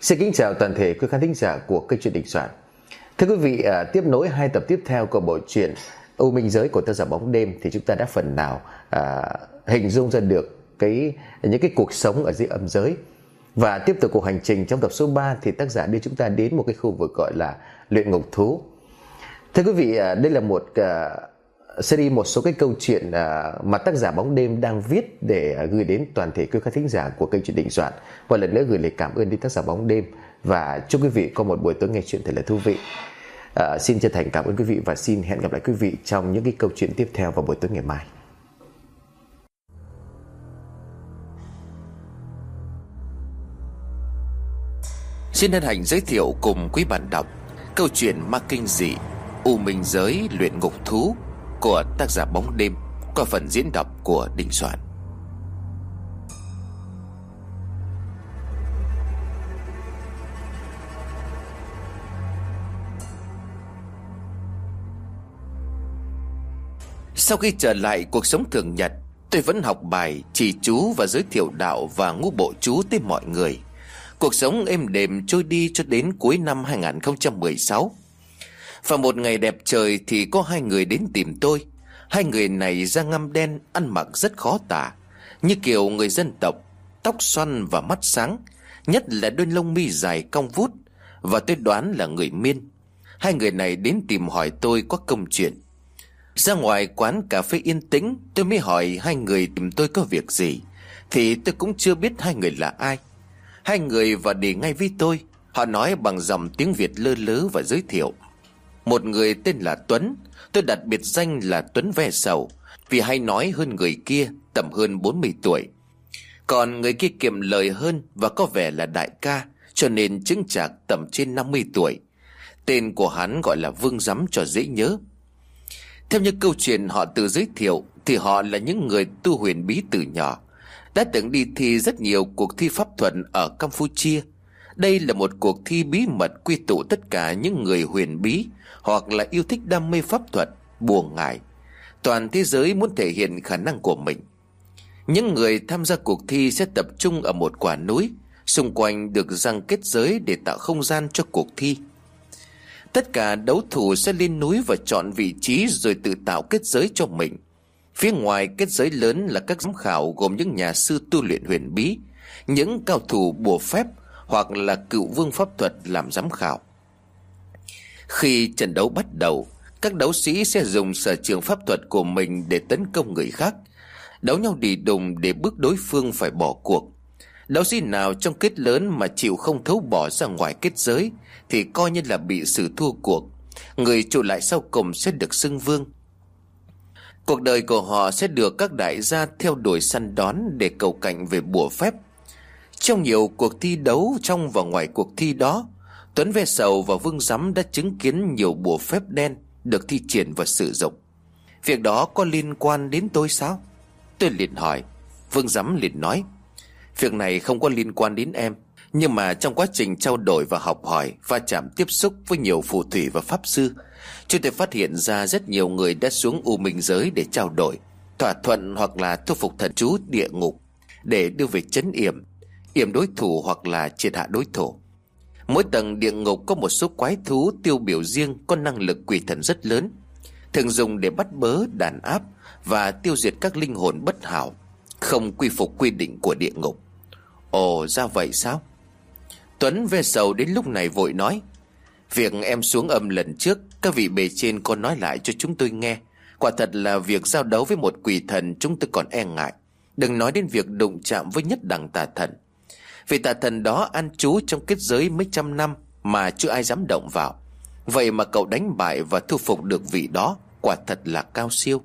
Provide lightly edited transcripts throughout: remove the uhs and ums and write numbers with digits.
Xin kính chào toàn thể quý khán thính giả của kênh truyện Đình Soạn. Thưa quý vị, tiếp nối 2 tập tiếp theo của bộ truyện U Minh Giới của tác giả Bóng Đêm thì chúng ta đã phần nào hình dung ra được những cái cuộc sống ở dưới âm giới. Và tiếp tục cuộc hành trình trong tập số 3 thì tác giả đưa chúng ta đến một cái khu vực gọi là luyện ngục thú. Thưa quý vị, đây là một series, một số cái câu chuyện mà tác giả Bóng Đêm đang viết để gửi đến toàn thể quý khán thính giả của kênh truyện Đình Soạn. Và lần nữa gửi lời cảm ơn đến tác giả Bóng Đêm và chúc quý vị có một buổi tối nghe chuyện thật là thú vị. Xin chân thành cảm ơn quý vị và xin hẹn gặp lại quý vị trong những cái câu chuyện tiếp theo vào buổi tối ngày mai. Xin hân hạnh giới thiệu cùng quý bạn đọc câu chuyện ma kinh dị U Minh Giới luyện ngục thú của tác giả Bóng Đêm qua phần diễn đọc của Đình Soạn. Sau khi trở lại cuộc sống thường nhật, tôi vẫn học bài, chỉ chú và giới thiệu đạo và ngũ bộ chú tới mọi người. Cuộc sống êm đềm trôi đi cho đến cuối năm 2016. Và một ngày đẹp trời thì có 2 người đến tìm tôi. 2 người này da ngăm đen, ăn mặc rất khó tả, như kiểu người dân tộc, tóc xoăn và mắt sáng, nhất là đôi lông mi dài cong vút, và tôi đoán là người Miên. 2 người này đến tìm hỏi tôi có công chuyện. Ra ngoài quán cà phê yên tĩnh, tôi mới hỏi 2 người tìm tôi có việc gì, thì tôi cũng chưa biết 2 người là ai. 2 người vào đề ngay với tôi. Họ nói bằng giọng tiếng Việt lơ lớ và giới thiệu. Một người tên là Tuấn, tôi đặt biệt danh là Tuấn Ve Sầu, vì hay nói hơn người kia, tầm hơn 40 tuổi. Còn người kia kiệm lời hơn và có vẻ là đại ca, cho nên chứng chạc tầm trên 50 tuổi. Tên của hắn gọi là Vương Giám cho dễ nhớ. Theo như câu chuyện họ tự giới thiệu thì họ là những người tu huyền bí từ nhỏ, đã từng đi thi rất nhiều cuộc thi pháp thuật ở Campuchia. Đây là một cuộc thi bí mật quy tụ tất cả những người huyền bí hoặc là yêu thích đam mê pháp thuật, bùa ngải. Toàn thế giới muốn thể hiện khả năng của mình. Những người tham gia cuộc thi sẽ tập trung ở một quả núi, xung quanh được giăng kết giới để tạo không gian cho cuộc thi. Tất cả đấu thủ sẽ lên núi và chọn vị trí rồi tự tạo kết giới cho mình. Phía ngoài kết giới lớn là các giám khảo gồm những nhà sư tu luyện huyền bí, những cao thủ bùa phép hoặc là cựu vương pháp thuật làm giám khảo. Khi trận đấu bắt đầu, các đấu sĩ sẽ dùng sở trường pháp thuật của mình để tấn công người khác, đấu nhau đì đùng để bức đối phương phải bỏ cuộc. Đấu sĩ nào trong kết lớn mà chịu không thấu bỏ ra ngoài kết giới thì coi như là bị xử thua cuộc. Người trụ lại sau cùng sẽ được xưng vương. Cuộc đời của họ sẽ được các đại gia theo đuổi săn đón để cầu cạnh về bùa phép. Trong nhiều cuộc thi đấu trong và ngoài cuộc thi đó, Tuấn Ve Sầu và Vương Giám đã chứng kiến nhiều bùa phép đen được thi triển và sử dụng. Việc đó có liên quan đến tôi sao? Tôi liền hỏi. Vương Giám liền nói, việc này không có liên quan đến em, nhưng mà trong quá trình trao đổi và học hỏi, va chạm tiếp xúc với nhiều phù thủy và pháp sư, chúng tôi phát hiện ra rất nhiều người đã xuống U Minh Giới để trao đổi, thỏa thuận hoặc là thu phục thần chú địa ngục để đưa về trấn yểm đối thủ hoặc là triệt hạ đối thủ. Mỗi tầng địa ngục có một số quái thú tiêu biểu riêng có năng lực quỷ thần rất lớn, thường dùng để bắt bớ, đàn áp và tiêu diệt các linh hồn bất hảo, không quy phục quy định của địa ngục. Ồ, ra vậy sao? Tuấn Ve Sầu đến lúc này vội nói, việc em xuống âm lần trước, các vị bề trên có nói lại cho chúng tôi nghe. Quả thật là việc giao đấu với một quỷ thần chúng tôi còn e ngại, đừng nói đến việc đụng chạm với nhất đẳng tà thần. Vì tà thần đó an trú trong kết giới mấy trăm năm mà chưa ai dám động vào. Vậy mà cậu đánh bại và thu phục được vị đó, quả thật là cao siêu.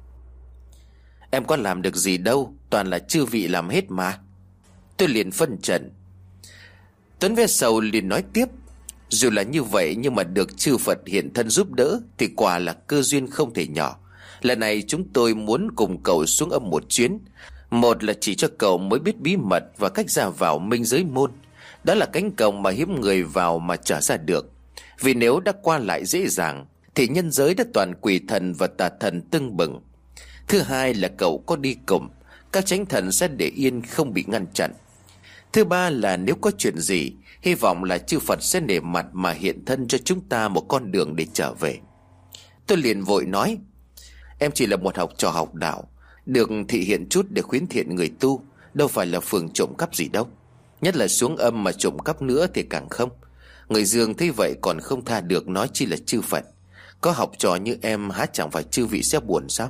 Em có làm được gì đâu, toàn là chư vị làm hết mà. Tôi liền phân trần. Tuấn Ve Sầu liền nói tiếp, dù là như vậy nhưng mà được chư Phật hiện thân giúp đỡ thì quả là cơ duyên không thể nhỏ. Lần này chúng tôi muốn cùng cậu xuống âm một chuyến. Một là chỉ cho cậu mới biết bí mật và cách ra vào Minh Giới môn. Đó là cánh cổng mà hiếm người vào mà trở ra được. Vì nếu đã qua lại dễ dàng thì nhân giới đã toàn quỷ thần và tà thần tưng bừng. Thứ hai là cậu có đi cùng, các chánh thần sẽ để yên không bị ngăn chặn. Thứ ba là nếu có chuyện gì, hy vọng là chư Phật sẽ nể mặt mà hiện thân cho chúng ta một con đường để trở về. Tôi liền vội nói: Em chỉ là một học trò học đạo, được thị hiện chút để khuyến thiện người tu, đâu phải là phường trộm cắp gì đâu. Nhất là xuống âm mà trộm cắp nữa thì càng không. Người Dương thấy vậy còn không tha được, nói chi là chư Phật. Có học trò như em há chẳng phải chư vị sẽ buồn sao?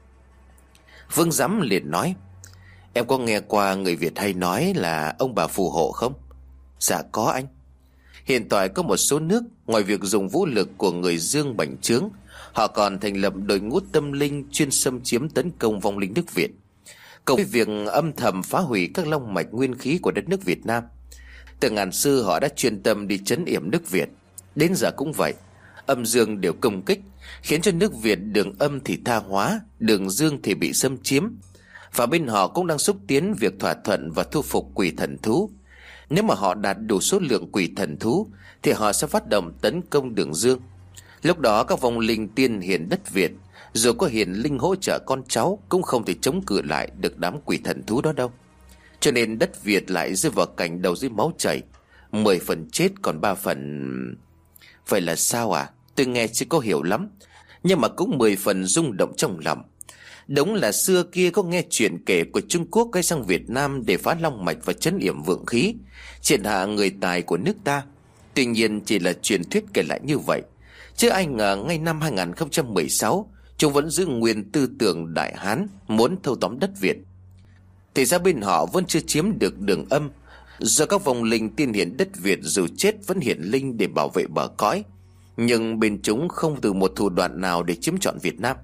Vương Giám liền nói: Em có nghe qua người Việt hay nói là ông bà phù hộ không? Dạ có anh. Hiện tại có một số nước, ngoài việc dùng vũ lực của người Dương bành trướng, họ còn thành lập đội ngũ tâm linh chuyên xâm chiếm tấn công vong linh nước Việt, cộng với việc âm thầm phá hủy các long mạch nguyên khí của đất nước Việt Nam. Từ ngàn xưa họ đã chuyên tâm đi trấn yểm nước Việt, đến giờ cũng vậy. Âm dương đều công kích, khiến cho nước Việt đường âm thì tha hóa, đường dương thì bị xâm chiếm. Và bên họ cũng đang xúc tiến việc thỏa thuận và thu phục quỷ thần thú. Nếu mà họ đạt đủ số lượng quỷ thần thú thì họ sẽ phát động tấn công đường dương. Lúc đó các vong linh tiên hiền đất Việt, dù có hiền linh hỗ trợ con cháu, cũng không thể chống cự lại được đám quỷ thần thú đó đâu. Cho nên đất Việt lại rơi vào cảnh đầu dưới máu chảy, 10 phần chết còn 3 phần... Vậy là sao à? Tôi nghe chưa có hiểu lắm, nhưng mà cũng 10 phần rung động trong lòng. Đúng là xưa kia có nghe chuyện kể của Trung Quốc gây sang Việt Nam để phá long mạch và trấn yểm vượng khí, triệt hạ người tài của nước ta. Tuy nhiên chỉ là truyền thuyết kể lại như vậy, chứ ai ngờ ngay năm 2016 chúng vẫn giữ nguyên tư tưởng Đại Hán, muốn thâu tóm đất Việt. Thì ra bên họ vẫn chưa chiếm được đường âm, do các vong linh tiên hiển đất Việt dù chết vẫn hiển linh để bảo vệ bờ cõi, nhưng bên chúng không từ một thủ đoạn nào để chiếm trọn Việt Nam.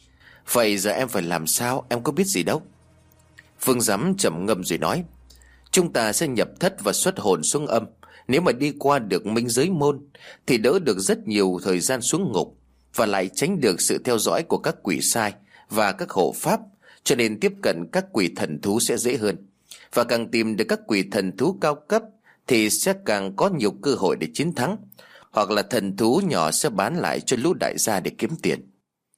Vậy giờ em phải làm sao? Em có biết gì đâu. Vương Giám trầm ngâm rồi nói: Chúng ta sẽ nhập thất và xuất hồn xuống âm. Nếu mà đi qua được minh giới môn thì đỡ được rất nhiều thời gian xuống ngục, và lại tránh được sự theo dõi của các quỷ sai và các hộ pháp. Cho nên tiếp cận các quỷ thần thú sẽ dễ hơn. Và càng tìm được các quỷ thần thú cao cấp thì sẽ càng có nhiều cơ hội để chiến thắng. Hoặc là thần thú nhỏ sẽ bán lại cho lũ đại gia để kiếm tiền.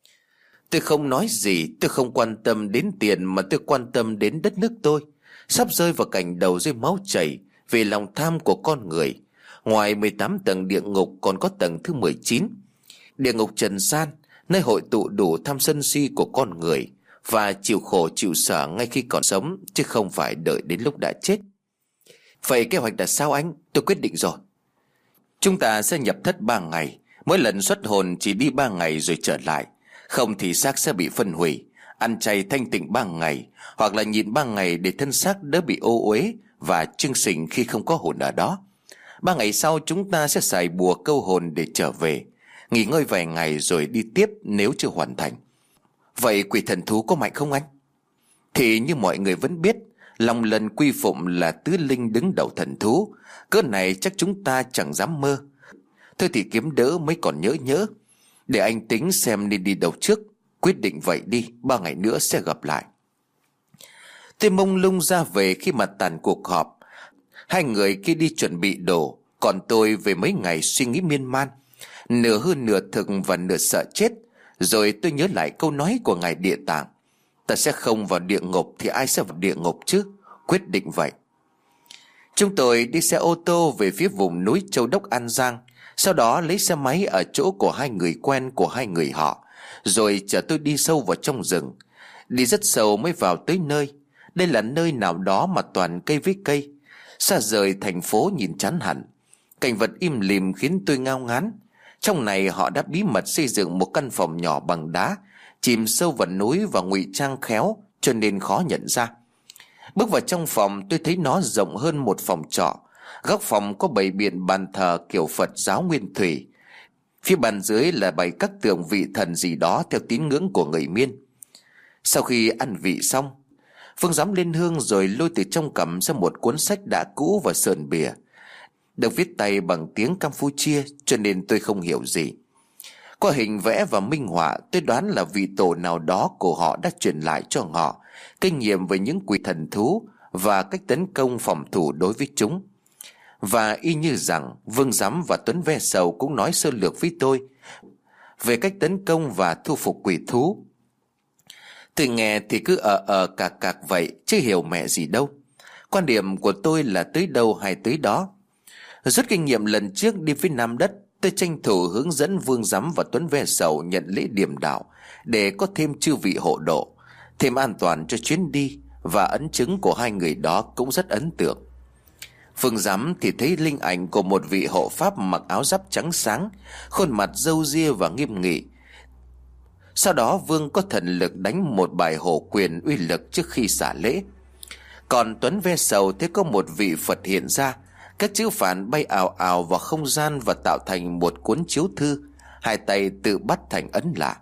Tôi không nói gì. Tôi không quan tâm đến tiền, mà tôi quan tâm đến đất nước tôi sắp rơi vào cảnh đầu rơi máu chảy vì lòng tham của con người. Ngoài 18 tầng địa ngục còn có tầng thứ 19, địa ngục trần gian, nơi hội tụ đủ tham sân si của con người và chịu khổ chịu sở ngay khi còn sống, chứ không phải đợi đến lúc đã chết. Vậy kế hoạch là sao anh? Tôi quyết định rồi. Chúng ta sẽ nhập thất 3 ngày, mỗi lần xuất hồn chỉ đi 3 ngày rồi trở lại. Không thì xác sẽ bị phân hủy. Ăn chay thanh tịnh 3 ngày, hoặc là nhịn 3 ngày để thân xác đỡ bị ô uế và chưng sình khi không có hồn ở đó. 3 ngày sau chúng ta sẽ xài bùa câu hồn để trở về, nghỉ ngơi vài ngày rồi đi tiếp nếu chưa hoàn thành. Vậy quỷ thần thú có mạnh không anh? Thì như mọi người vẫn biết, Long Lân Quy Phụng là tứ linh đứng đầu thần thú, cỡ này chắc chúng ta chẳng dám mơ. Thôi thì kiếm đỡ mới còn nhỡ. Để anh tính xem nên đi đâu trước. Quyết định vậy đi, 3 ngày nữa sẽ gặp lại. Tôi mông lung ra về khi mà tàn cuộc họp. Hai người kia đi chuẩn bị đồ, còn tôi về mấy ngày suy nghĩ miên man, nửa hư nửa thực và nửa sợ chết. Rồi tôi nhớ lại câu nói của Ngài Địa Tạng: ta sẽ không vào địa ngục thì ai sẽ vào địa ngục chứ? Quyết định vậy. Chúng tôi đi xe ô tô về phía vùng núi Châu Đốc, An Giang. Sau đó lấy xe máy ở chỗ của hai người quen của hai người họ, rồi chở tôi đi sâu vào trong rừng. Đi rất sâu mới vào tới nơi. Đây là nơi nào đó mà toàn cây với cây, xa rời thành phố nhìn chán hẳn. Cảnh vật im lìm khiến tôi ngao ngán. Trong này họ đã bí mật xây dựng một căn phòng nhỏ bằng đá, chìm sâu vào núi và ngụy trang khéo cho nên khó nhận ra. Bước vào trong phòng, tôi thấy nó rộng hơn một phòng trọ. Góc phòng có bày biện bàn thờ kiểu Phật giáo nguyên thủy. Phía bàn dưới là bày các tượng vị thần gì đó theo tín ngưỡng của người Miên. Sau khi ăn vị xong, Phương Giám lên hương rồi lôi từ trong cặp ra một cuốn sách đã cũ và sờn bìa, được viết tay bằng tiếng Campuchia cho nên tôi không hiểu gì. Qua hình vẽ và minh họa, tôi đoán là vị tổ nào đó của họ đã truyền lại cho họ kinh nghiệm về những quỷ thần thú và cách tấn công phòng thủ đối với chúng. Và y như rằng Vương Giám và Tuấn Ve Sầu cũng nói sơ lược với tôi về cách tấn công và thu phục quỷ thú. Tôi nghe thì cứ cạc vậy chứ hiểu mẹ gì đâu. Quan điểm của tôi là tới đâu hay tới đó. Rút kinh nghiệm lần trước đi phía Nam Đất, tôi tranh thủ hướng dẫn Vương Giám và Tuấn Ve Sầu nhận lễ điềm đạo để có thêm chư vị hộ độ, thêm an toàn cho chuyến đi, và ấn chứng của hai người đó cũng rất ấn tượng. Vương Giám thì thấy linh ảnh của một vị hộ pháp mặc áo giáp trắng sáng, khuôn mặt râu ria và nghiêm nghị. Sau đó Vương có thần lực đánh một bài hộ quyền uy lực trước khi xả lễ. Còn Tuấn Ve Sầu thấy có một vị Phật hiện ra, các chữ phản bay ào ào vào không gian và tạo thành một cuốn chiếu thư, hai tay tự bắt thành ấn lạ.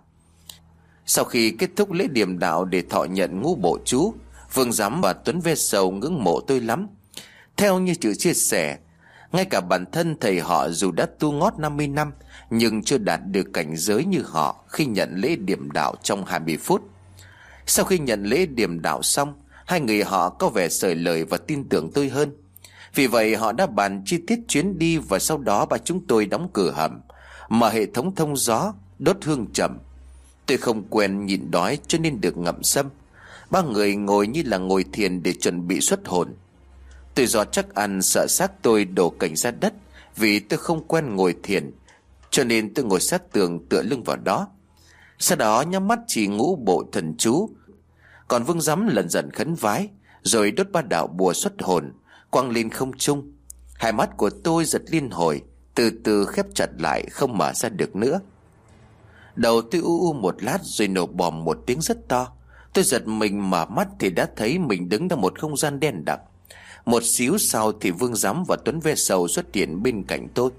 Sau khi kết thúc lễ điềm đạo để thọ nhận ngũ bộ chú, Vương Giám và Tuấn Ve Sầu ngưỡng mộ tôi lắm. Theo như chữ chia sẻ, ngay cả bản thân thầy họ dù đã tu ngót 50 năm nhưng chưa đạt được cảnh giới như họ khi nhận lễ điềm đạo trong 20 phút. Sau khi nhận lễ điềm đạo xong, hai người họ có vẻ sởi lời và tin tưởng tôi hơn. Vì vậy họ đã bàn chi tiết chuyến đi, và sau đó bà chúng tôi đóng cửa hầm, mở hệ thống thông gió, đốt hương trầm. Tôi không quen nhịn đói cho nên được ngậm sâm. Ba người ngồi như là ngồi thiền để chuẩn bị xuất hồn. Tôi do chắc ăn sợ xác tôi đổ cảnh ra đất, vì tôi không quen ngồi thiền, cho nên tôi ngồi sát tường tựa lưng vào đó. Sau đó nhắm mắt chỉ ngũ bộ thần chú. Còn Vương Giám lần dần khấn vái, rồi đốt ba đạo bùa xuất hồn, quăng lên không trung. Hai mắt của tôi giật liên hồi, từ từ khép chặt lại, không mở ra được nữa. Đầu tôi u một lát rồi nổ bòm một tiếng rất to. Tôi giật mình mở mắt thì đã thấy mình đứng trong một không gian đen đặc. Một xíu sau thì Vương Giám và Tuấn Ve Sầu xuất hiện bên cạnh tôi.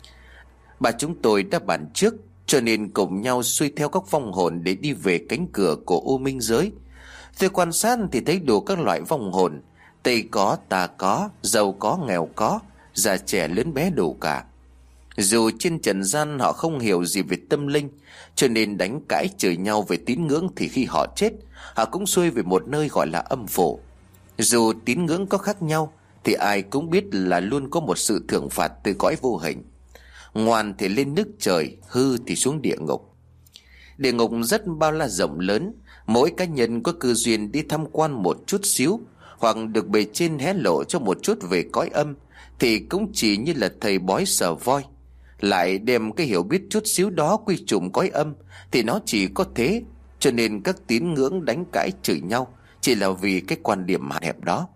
Bà chúng tôi đã bàn trước, cho nên cùng nhau xuôi theo các vong hồn để đi về cánh cửa của U Minh Giới. Tôi quan sát thì thấy đủ các loại vong hồn, Tây có, Tà có, giàu có, nghèo có, già trẻ lớn bé đủ cả. Dù trên trần gian họ không hiểu gì về tâm linh, cho nên đánh cãi chửi nhau về tín ngưỡng, thì khi họ chết, họ cũng xuôi về một nơi gọi là âm phủ. Dù tín ngưỡng có khác nhau, thì ai cũng biết là luôn có một sự thưởng phạt từ cõi vô hình. Ngoan thì lên nước trời, hư thì xuống địa ngục. Địa ngục rất bao la rộng lớn. Mỗi cá nhân có cơ duyên đi tham quan một chút xíu, hoặc được bề trên hé lộ cho một chút về cõi âm, thì cũng chỉ như là thầy bói sờ voi, lại đem cái hiểu biết chút xíu đó quy trùm cõi âm, thì nó chỉ có thế. Cho nên các tín ngưỡng đánh cãi chửi nhau chỉ là vì cái quan điểm hạn hẹp đó.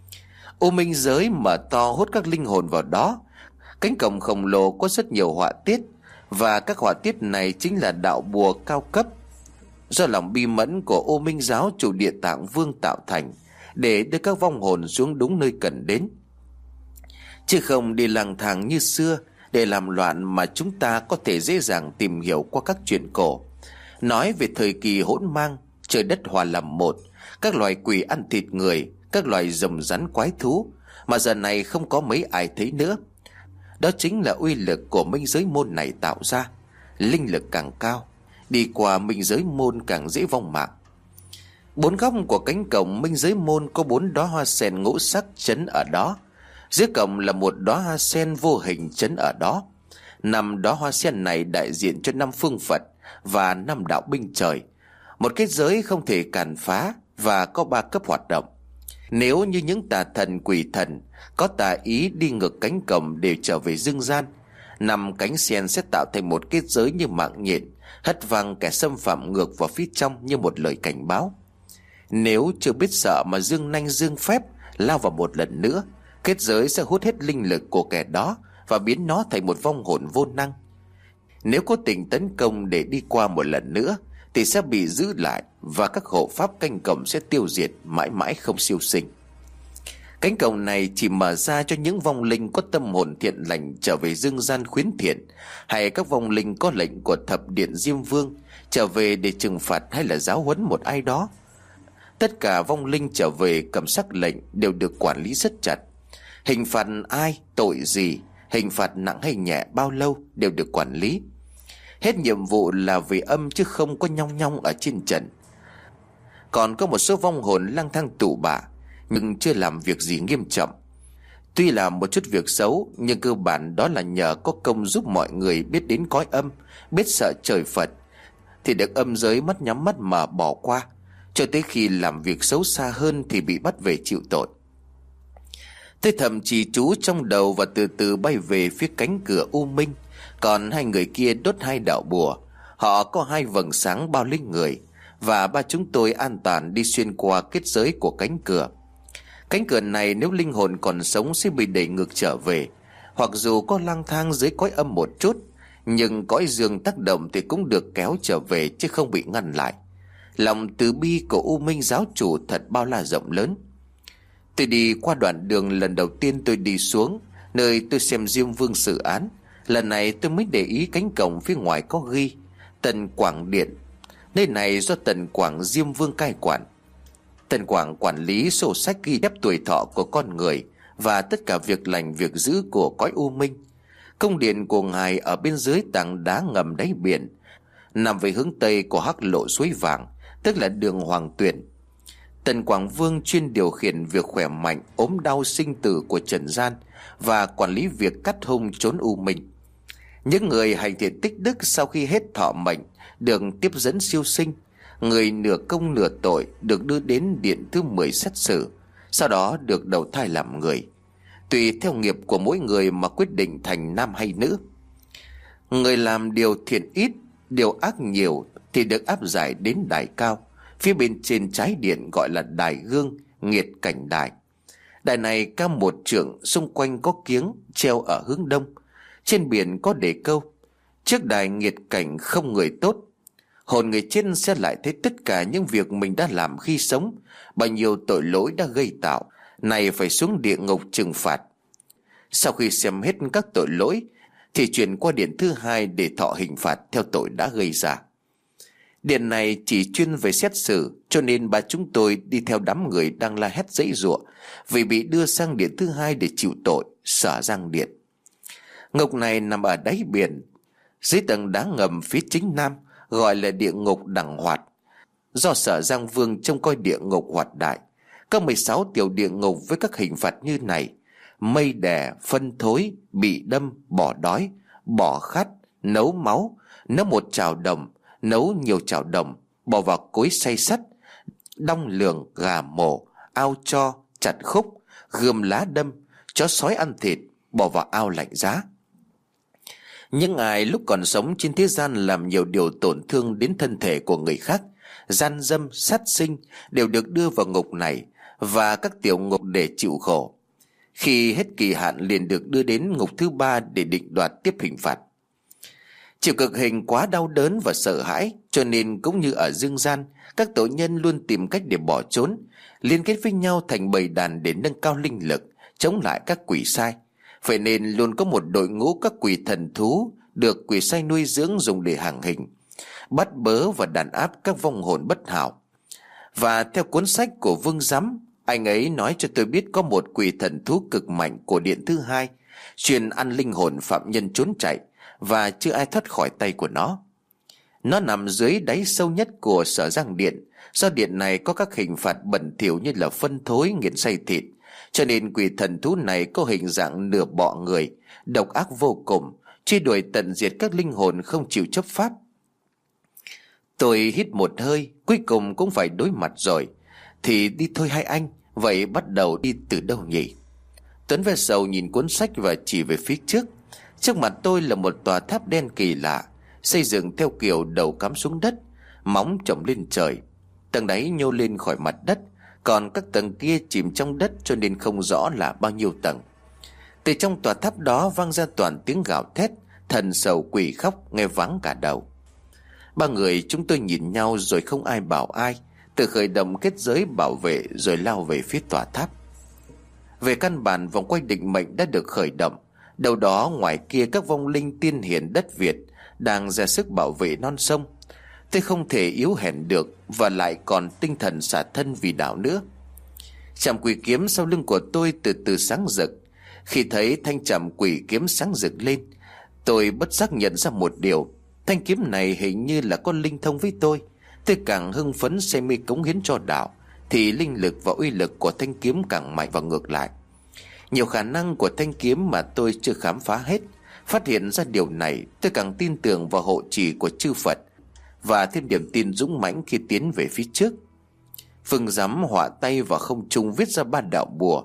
U Minh Giới mở to hút các linh hồn vào đó. Cánh cổng khổng lồ có rất nhiều họa tiết, và các họa tiết này chính là đạo bùa cao cấp do lòng bi mẫn của U Minh Giáo chủ Địa Tạng Vương tạo thành, để đưa các vong hồn xuống đúng nơi cần đến, chứ không đi lang thang như xưa để làm loạn, mà chúng ta có thể dễ dàng tìm hiểu qua các chuyện cổ, nói về thời kỳ hỗn mang, trời đất hòa làm một, các loài quỷ ăn thịt người, các loài rồng rắn quái thú, mà giờ này không có mấy ai thấy nữa. Đó chính là uy lực của Minh Giới môn này tạo ra. Linh lực càng cao, đi qua Minh Giới môn càng dễ vong mạng. Bốn góc của cánh cổng Minh Giới môn có 4 đóa hoa sen ngũ sắc trấn ở đó. Dưới cổng là một đóa hoa sen vô hình trấn ở đó. 5 đóa hoa sen này đại diện cho 5 phương Phật và 5 đạo binh trời, một cái giới không thể càn phá, và có 3 cấp hoạt động. Nếu như những tà thần quỷ thần có tà ý đi ngược cánh cổng để trở về dương gian, 5 cánh sen sẽ tạo thành một kết giới như mạng nhện, hất văng kẻ xâm phạm ngược vào phía trong như một lời cảnh báo. Nếu chưa biết sợ mà dương nanh dương phép lao vào một lần nữa, kết giới sẽ hút hết linh lực của kẻ đó và biến nó thành một vong hồn vô năng. Nếu cố tình tấn công để đi qua một lần nữa thì sẽ bị giữ lại, và các hộ pháp canh cổng sẽ tiêu diệt, mãi mãi không siêu sinh. Cánh cổng này chỉ mở ra cho những vong linh có tâm hồn thiện lành trở về dương gian khuyến thiện, hay các vong linh có lệnh của thập điện Diêm Vương trở về để trừng phạt hay là giáo huấn một ai đó. Tất cả vong linh trở về cầm sắc lệnh đều được quản lý rất chặt. Hình phạt ai, tội gì, hình phạt nặng hay nhẹ, bao lâu đều được quản lý. Hết nhiệm vụ là về âm, chứ không có nhong nhong ở trên trần. Còn có một số vong hồn lang thang tụ bạ, nhưng chưa làm việc gì nghiêm trọng. Tuy là một chút việc xấu, nhưng cơ bản đó là nhờ có công giúp mọi người biết đến cõi âm, biết sợ trời Phật, thì được âm giới mắt nhắm mắt mà bỏ qua, cho tới khi làm việc xấu xa hơn thì bị bắt về chịu tội. Tôi thầm chỉ chú trong đầu và từ từ bay về phía cánh cửa u minh. Còn hai người kia đốt hai đạo bùa. Họ có hai vầng sáng bao lấy người, và ba chúng tôi an toàn đi xuyên qua kết giới của cánh cửa. Cánh cửa này nếu linh hồn còn sống sẽ bị đẩy ngược trở về, hoặc dù có lang thang dưới cõi âm một chút, nhưng cõi dương tác động thì cũng được kéo trở về chứ không bị ngăn lại. Lòng từ bi của U Minh giáo chủ thật bao la rộng lớn. Tôi đi qua đoạn đường lần đầu tiên tôi đi xuống, nơi tôi xem Diêm Vương xử án. Lần này tôi mới để ý cánh cổng phía ngoài có ghi Tần Quảng Điện. Nơi này do Tần Quảng Diêm Vương cai quản. Tần Quảng quản lý sổ sách ghi chép tuổi thọ của con người và tất cả việc lành việc dữ của cõi U Minh. Cung điện của ngài ở bên dưới tảng đá ngầm đáy biển, nằm về hướng tây của hắc lộ suối vàng, tức là đường Hoàng Tuyền. Tần Quảng Vương chuyên điều khiển việc khỏe mạnh, ốm đau, sinh tử của trần gian và quản lý việc cắt hung trốn U Minh. Những người hành thiện tích đức sau khi hết thọ mệnh được tiếp dẫn siêu sinh. Người nửa công nửa tội được đưa đến điện thứ 10 xét xử, sau đó được đầu thai làm người. Tùy theo nghiệp của mỗi người mà quyết định thành nam hay nữ. Người làm điều thiện ít, điều ác nhiều thì được áp giải đến đài cao. Phía bên trên trái điện gọi là đài gương, nghiệt cảnh đài. Đài này cao 1 trượng, xung quanh có kiếng treo ở hướng đông. Trên biển có đề câu: trước đài nghiệt cảnh không người tốt. Hồn người chết sẽ lại thấy tất cả những việc mình đã làm khi sống, bao nhiêu tội lỗi đã gây tạo, này phải xuống địa ngục trừng phạt. Sau khi xem hết các tội lỗi thì chuyển qua điện thứ 2 để thọ hình phạt theo tội đã gây ra. Điện này chỉ chuyên về xét xử, cho nên ba chúng tôi đi theo đám người đang la hét giãy giụa vì bị đưa sang điện thứ 2 để chịu tội, Sở Giang Điện. Ngục này nằm ở đáy biển, dưới tầng đá ngầm phía chính nam, gọi là địa ngục Đẳng Hoạt. Do Sở Giang Vương trông coi địa ngục Hoạt Đại, có 16 tiểu địa ngục với các hình phạt như này: mây đè, phân thối, bị đâm, bỏ đói, bỏ khát, nấu máu, nấu 1 chảo đồng, nấu nhiều chảo đồng, bỏ vào cối xay sắt, đong lường, gà mổ, ao cho, chặt khúc, gươm lá đâm, chó sói ăn thịt, bỏ vào ao lạnh giá. Những ai lúc còn sống trên thế gian làm nhiều điều tổn thương đến thân thể của người khác, gian dâm, sát sinh, đều được đưa vào ngục này và các tiểu ngục để chịu khổ. Khi hết kỳ hạn liền được đưa đến ngục thứ 3 để định đoạt tiếp hình phạt. Chịu cực hình quá đau đớn và sợ hãi, cho nên cũng như ở dương gian, các tội nhân luôn tìm cách để bỏ trốn, liên kết với nhau thành bầy đàn để nâng cao linh lực, chống lại các quỷ sai. Vậy nên luôn có một đội ngũ các quỷ thần thú được quỷ sai nuôi dưỡng dùng để hàng hình, bắt bớ và đàn áp các vong hồn bất hảo. Và theo cuốn sách của Vương Giám, anh ấy nói cho tôi biết có một quỷ thần thú cực mạnh của điện thứ 2, chuyên ăn linh hồn phạm nhân trốn chạy, và chưa ai thoát khỏi tay của nó. Nó nằm dưới đáy sâu nhất của Sở Giang Điện. Do điện này có các hình phạt bẩn thỉu như là phân thối, nghiện say thịt, cho nên quỷ thần thú này có hình dạng nửa bọ người, độc ác vô cùng, truy đuổi tận diệt các linh hồn không chịu chấp pháp. Tôi hít một hơi, cuối cùng cũng phải đối mặt rồi. Thì đi thôi hai anh, vậy bắt đầu đi từ đâu nhỉ? Tuấn ve sầu nhìn cuốn sách và chỉ về phía trước. Trước mặt tôi là một tòa tháp đen kỳ lạ, xây dựng theo kiểu đầu cắm xuống đất, móng chổng lên trời. Tầng đáy nhô lên khỏi mặt đất, còn các tầng kia chìm trong đất cho nên không rõ là bao nhiêu tầng. Từ trong tòa tháp đó vang ra toàn tiếng gào thét, thần sầu quỷ khóc nghe vắng cả đầu. Ba người chúng tôi nhìn nhau rồi không ai bảo ai, tự khởi động kết giới bảo vệ rồi lao về phía tòa tháp. Về căn bản vòng quay định mệnh đã được khởi động. Đâu đó ngoài kia các vong linh tiên hiền đất Việt đang ra sức bảo vệ non sông. Tôi không thể yếu hèn được, và lại còn tinh thần xả thân vì đạo nữa. Trạm quỷ kiếm sau lưng của tôi từ từ sáng rực. Khi thấy thanh trạm quỷ kiếm sáng rực lên, tôi bất giác nhận ra một điều: thanh kiếm này hình như là có linh thông với tôi. Tôi càng hưng phấn say mê cống hiến cho đạo, thì linh lực và uy lực của thanh kiếm càng mạnh và ngược lại. Nhiều khả năng của thanh kiếm mà tôi chưa khám phá hết. Phát hiện ra điều này, tôi càng tin tưởng vào hộ trì của chư Phật, và thêm niềm tin dũng mãnh khi tiến về phía trước. Phương Giám họa tay vào không trung viết ra 3 đạo bùa.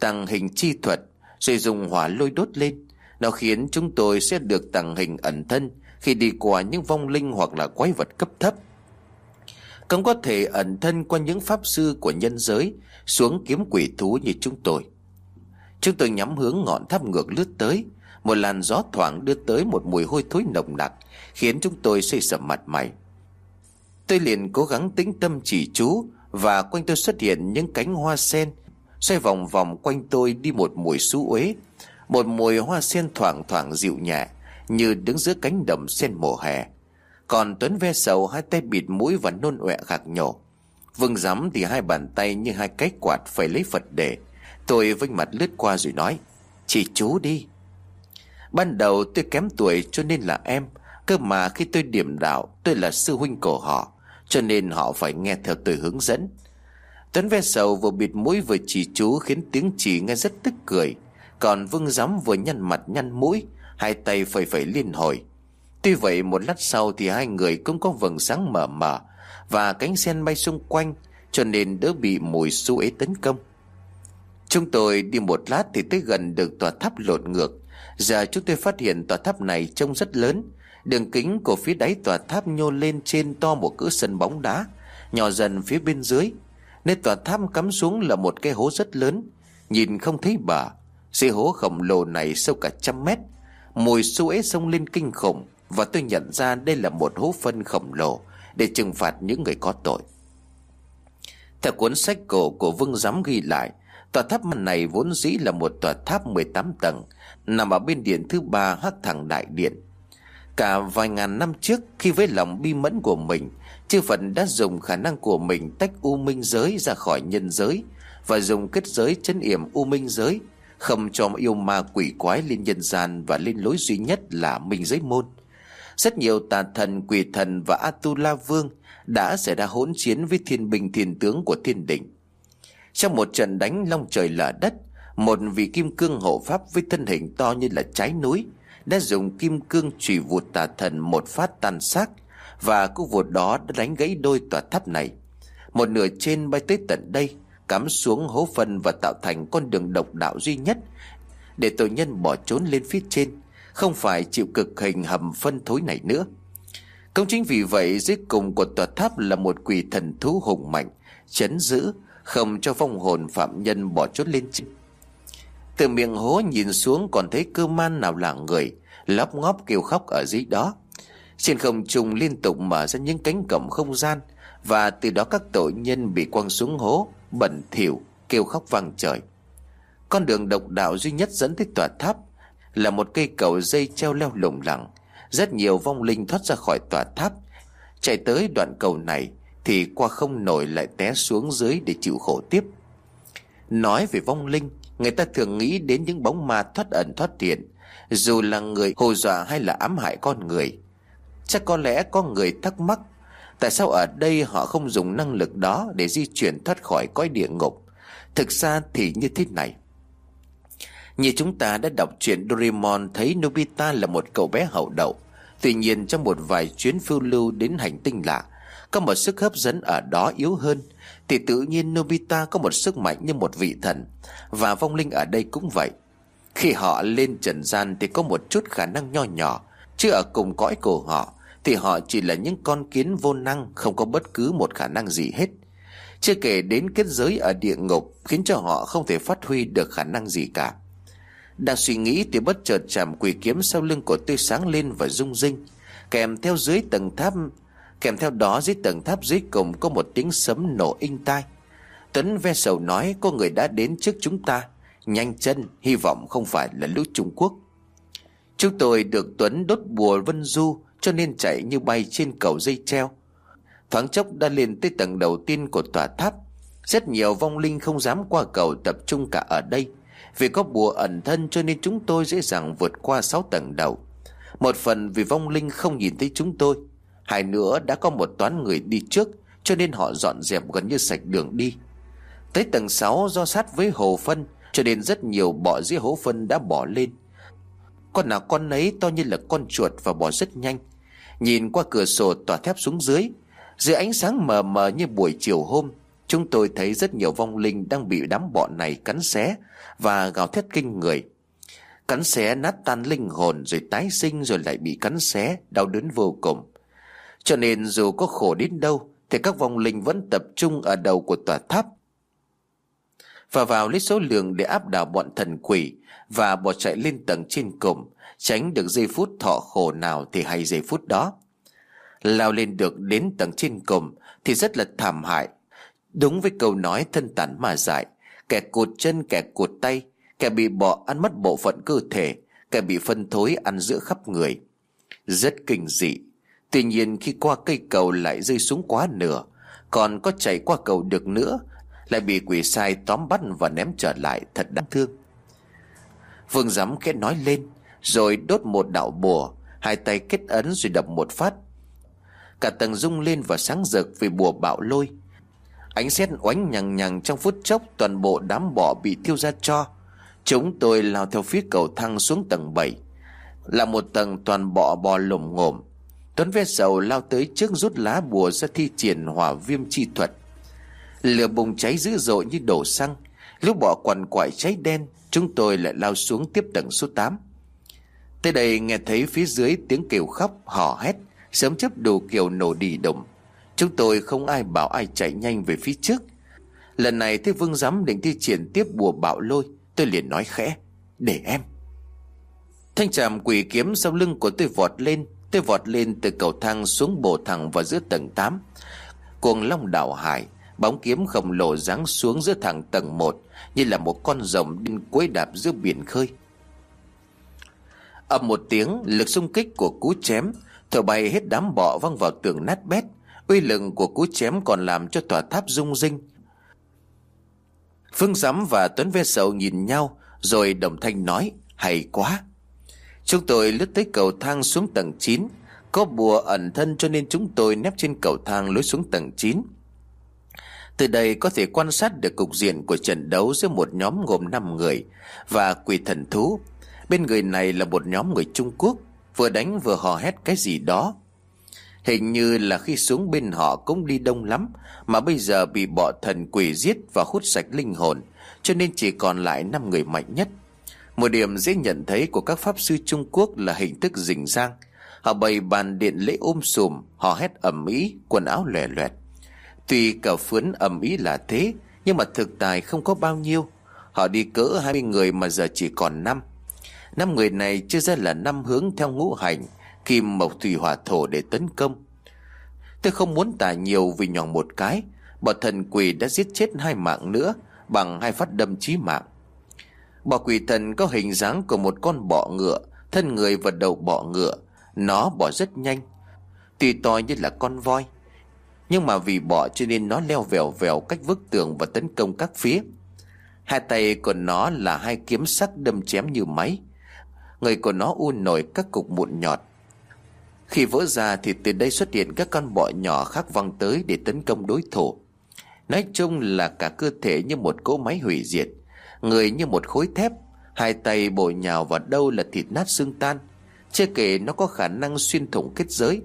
tàng hình chi thuật, rồi dùng hỏa lôi đốt lên. Nó khiến chúng tôi sẽ được tàng hình ẩn thân khi đi qua những vong linh hoặc là quái vật cấp thấp. Cũng có thể ẩn thân qua những pháp sư của nhân giới xuống kiếm quỷ thú như chúng tôi. Chúng tôi nhắm hướng ngọn tháp ngược lướt tới. Một làn gió thoảng đưa tới một mùi hôi thối nồng nặc, khiến chúng tôi xây sầm mặt mày. Tôi liền cố gắng tĩnh tâm chỉ chú, và quanh tôi xuất hiện những cánh hoa sen xoay vòng vòng quanh tôi đi một mùi xú uế. Một mùi hoa sen thoảng thoảng dịu nhẹ, như đứng giữa cánh đồng sen mùa hè. Còn Tuấn ve sầu hai tay bịt mũi và nôn ọe khạc nhổ. Vương Giám thì hai bàn tay như hai cái quạt phải lấy Phật để. Tôi vênh mặt lướt qua rồi nói: "Chỉ chú đi." Ban đầu tôi kém tuổi cho nên là em, cơ mà khi tôi điểm đạo tôi là sư huynh của họ, cho nên họ phải nghe theo tôi hướng dẫn. Tuấn ve sầu vừa bịt mũi vừa chỉ chú, khiến tiếng chỉ nghe rất tức cười. Còn Vương Giám vừa nhăn mặt nhăn mũi, hai tay phẩy phẩy liên hồi. Tuy vậy một lát sau thì hai người cũng có vầng sáng mờ mờ và cánh sen bay xung quanh, cho nên đỡ bị mùi xú ế tấn công. Chúng tôi đi một lát thì tới gần được tòa tháp lộn ngược. Giờ chúng tôi phát hiện tòa tháp này trông rất lớn. Đường kính của phía đáy tòa tháp nhô lên trên to một cỡ sân bóng đá, nhỏ dần phía bên dưới. Nơi tòa tháp cắm xuống là một cái hố rất lớn, nhìn không thấy bờ. Dưới hố khổng lồ này sâu cả 100 mét. Mùi xú ế xông lên kinh khủng, và tôi nhận ra đây là một hố phân khổng lồ để trừng phạt những người có tội. Theo cuốn sách cổ của Vương Giám ghi lại, tòa tháp này vốn dĩ là một tòa tháp 18 tầng, nằm ở bên điện thứ 3 Hắc Thẳng Đại Điện. Cả vài ngàn năm trước, khi với lòng bi mẫn của mình, chư Phật đã dùng khả năng của mình tách u minh giới ra khỏi nhân giới, và dùng kết giới trấn yểm u minh giới, không cho yêu ma quỷ quái lên nhân gian, và lên lối duy nhất là minh giới môn. Rất nhiều tà thần, quỷ thần và Atula Vương đã xảy ra hỗn chiến với thiên binh thiên tướng của thiên đình. Trong một trận đánh long trời lở đất, một vị kim cương hộ pháp với thân hình to như là trái núi đã dùng kim cương chủy vụt tà thần một phát tan xác, và cú vụt đó đã đánh gãy đôi tòa tháp này. Một nửa trên bay tới tận đây, cắm xuống hố phân và tạo thành con đường độc đạo duy nhất để tội nhân bỏ trốn lên phía trên, không phải chịu cực hình hầm phân thối này nữa. Cũng chính vì vậy, dưới cùng của tòa tháp là một quỷ thần thú hùng mạnh, trấn giữ, không cho vong hồn phạm nhân bỏ trốn lên trên. Từ miệng hố nhìn xuống còn thấy cơ man nào là người, lóc ngóp kêu khóc ở dưới đó. Trên không trung liên tục mở ra những cánh cổng không gian, và từ đó các tội nhân bị quăng xuống hố, bẩn thỉu, kêu khóc vang trời. Con đường độc đạo duy nhất dẫn tới tòa tháp là một cây cầu dây treo leo lủng lẳng. Rất nhiều vong linh thoát ra khỏi tòa tháp, chạy tới đoạn cầu này thì qua không nổi lại té xuống dưới để chịu khổ tiếp. Nói về vong linh, người ta thường nghĩ đến những bóng ma thoát ẩn thoát hiện, dù là người hù dọa hay là ám hại con người. Chắc có lẽ có người thắc mắc, tại sao ở đây họ không dùng năng lực đó để di chuyển thoát khỏi cõi địa ngục? Thực ra thì như thế này. Như chúng ta đã đọc truyện Doraemon, thấy Nobita là một cậu bé hậu đậu. Tuy nhiên trong một vài chuyến phiêu lưu đến hành tinh lạ, có một sức hấp dẫn ở đó yếu hơn, thì tự nhiên Nobita có một sức mạnh như một vị thần. Và vong linh ở đây cũng vậy. Khi họ lên trần gian thì có một chút khả năng nho nhỏ, chứ ở cùng cõi của họ thì họ chỉ là những con kiến vô năng, không có bất cứ một khả năng gì hết. Chưa kể đến kết giới ở địa ngục khiến cho họ không thể phát huy được khả năng gì cả. Đang suy nghĩ thì bất chợt chạm quỷ kiếm sau lưng của tôi sáng lên và rung rinh. Kèm theo đó dưới tầng tháp dưới cùng có một tiếng sấm nổ inh tai. Tuấn ve sầu nói có người đã đến trước chúng ta. Nhanh chân, hy vọng không phải là lũ Trung Quốc. Chúng tôi được Tuấn đốt bùa vân du, cho nên chạy như bay trên cầu dây treo. Thoáng chốc đã lên tới tầng đầu tiên của tòa tháp. Rất nhiều vong linh không dám qua cầu tập trung cả ở đây. Vì có bùa ẩn thân cho nên chúng tôi dễ dàng vượt qua 6 tầng đầu. Một phần vì vong linh không nhìn thấy chúng tôi, hai nữa đã có một toán người đi trước, cho nên họ dọn dẹp gần như sạch đường đi. Tới tầng 6 do sát với hồ phân, cho nên rất nhiều bọ dưới hố phân đã bỏ lên. Con nào con nấy to như là con chuột và bò rất nhanh. Nhìn qua cửa sổ tòa tháp xuống dưới, dưới ánh sáng mờ mờ như buổi chiều hôm, chúng tôi thấy rất nhiều vong linh đang bị đám bọn này cắn xé và gào thét kinh người. Cắn xé nát tan linh hồn rồi tái sinh rồi lại bị cắn xé, đau đớn vô cùng. Cho nên dù có khổ đến đâu thì các vong linh vẫn tập trung ở đầu của tòa tháp và vào lấy số lượng để áp đảo bọn thần quỷ và bỏ chạy lên tầng trên cùng, tránh được giây phút thọ khổ nào thì hay giây phút đó. Lao lên được đến tầng trên cùng thì rất là thảm hại. Đúng với câu nói thân tàn ma dại, kẻ cụt chân, kẻ cụt tay, kẻ bị bọ ăn mất bộ phận cơ thể, kẻ bị phân thối ăn giữa khắp người. Rất kinh dị. Tuy nhiên khi qua cây cầu lại rơi xuống quá nửa, còn có chạy qua cầu được nữa lại bị quỷ sai tóm bắt và ném trở lại, thật đáng thương. Vương Giám khẽ nói lên, rồi đốt một đạo bùa, hai tay kết ấn rồi đập một phát. Cả tầng rung lên và sáng rực vì bùa bạo lôi. Ánh sét oánh nhằng nhằng, trong phút chốc toàn bộ đám bọ bị thiêu ra tro. Chúng tôi lao theo phía cầu thang xuống tầng 7. Là một tầng toàn bọ bò lồm ngồm. Tuấn ve sầu lao tới trước rút lá bùa ra thi triển hỏa viêm chi thuật. Lửa bùng cháy dữ dội như đổ xăng. Lúc bọ quằn quại cháy đen, chúng tôi lại lao xuống tiếp tầng số 8. Tới đây nghe thấy phía dưới tiếng kêu khóc hò hét, sớm chớp đủ kiểu nổ đi đùng. Chúng tôi không ai bảo ai chạy nhanh về phía trước. Lần này thấy Vương Giám định thi triển tiếp bùa bạo lôi, tôi liền nói khẽ: "Để em." Thanh tràm quỷ kiếm sau lưng của tôi vọt lên. Tôi vọt lên từ cầu thang xuống bổ thẳng vào giữa tầng 8. Cuồng long đảo hải, bóng kiếm khổng lồ giáng xuống giữa thẳng tầng 1 như là một con rồng điên quấy đạp giữa biển khơi. Ầm một tiếng, lực xung kích của cú chém thổi bay hết đám bọ văng vào tường nát bét. Uy lực của cú chém còn làm cho tòa tháp rung rinh. Phương Giám và Tuấn ve sầu nhìn nhau rồi đồng thanh nói: "Hay quá." Chúng tôi lướt tới cầu thang xuống tầng 9. Có bùa ẩn thân cho nên chúng tôi nép trên cầu thang lối xuống tầng 9. Từ đây có thể quan sát được cục diện của trận đấu giữa một nhóm gồm 5 người và quỷ thần thú. Bên người này là một nhóm người Trung Quốc, vừa đánh vừa hò hét cái gì đó. Hình như là khi xuống bên họ cũng đi đông lắm, mà bây giờ bị bọ thần quỷ giết và hút sạch linh hồn, cho nên chỉ còn lại 5 người mạnh nhất. Một điểm dễ nhận thấy của các pháp sư Trung Quốc là hình thức rình rang. Họ bày bàn điện lễ sùm, họ hét ầm ĩ, quần áo lòe loẹt. Tuy cờ phướn ầm ĩ là thế, nhưng mà thực tài không có bao nhiêu. Họ đi cỡ 20 người mà giờ chỉ còn 5. 5 người này chia ra là 5 hướng theo ngũ hành kim mộc thủy hỏa thổ để tấn công. Tôi không muốn tả nhiều vì nhỏng một cái, bọ thần quỷ đã giết chết 2 mạng nữa bằng 2 phát đâm chí mạng. Bọ quỷ thần có hình dáng của một con bọ ngựa, thân người và đầu bọ ngựa. Nó bọ rất nhanh, tuy to như là con voi, nhưng mà vì bọ cho nên nó leo vèo vèo cách vức tường và tấn công các phía. 2 tay của nó là 2 kiếm sắc đâm chém như máy. Người của nó un nổi các cục mụn nhọt. Khi vỡ ra thì từ đây xuất hiện các con bọ nhỏ khác văng tới để tấn công đối thủ. Nói chung là cả cơ thể như một cỗ máy hủy diệt, người như một khối thép, 2 tay bổ nhào vào đâu là thịt nát xương tan. Chưa kể nó có khả năng xuyên thủng kết giới.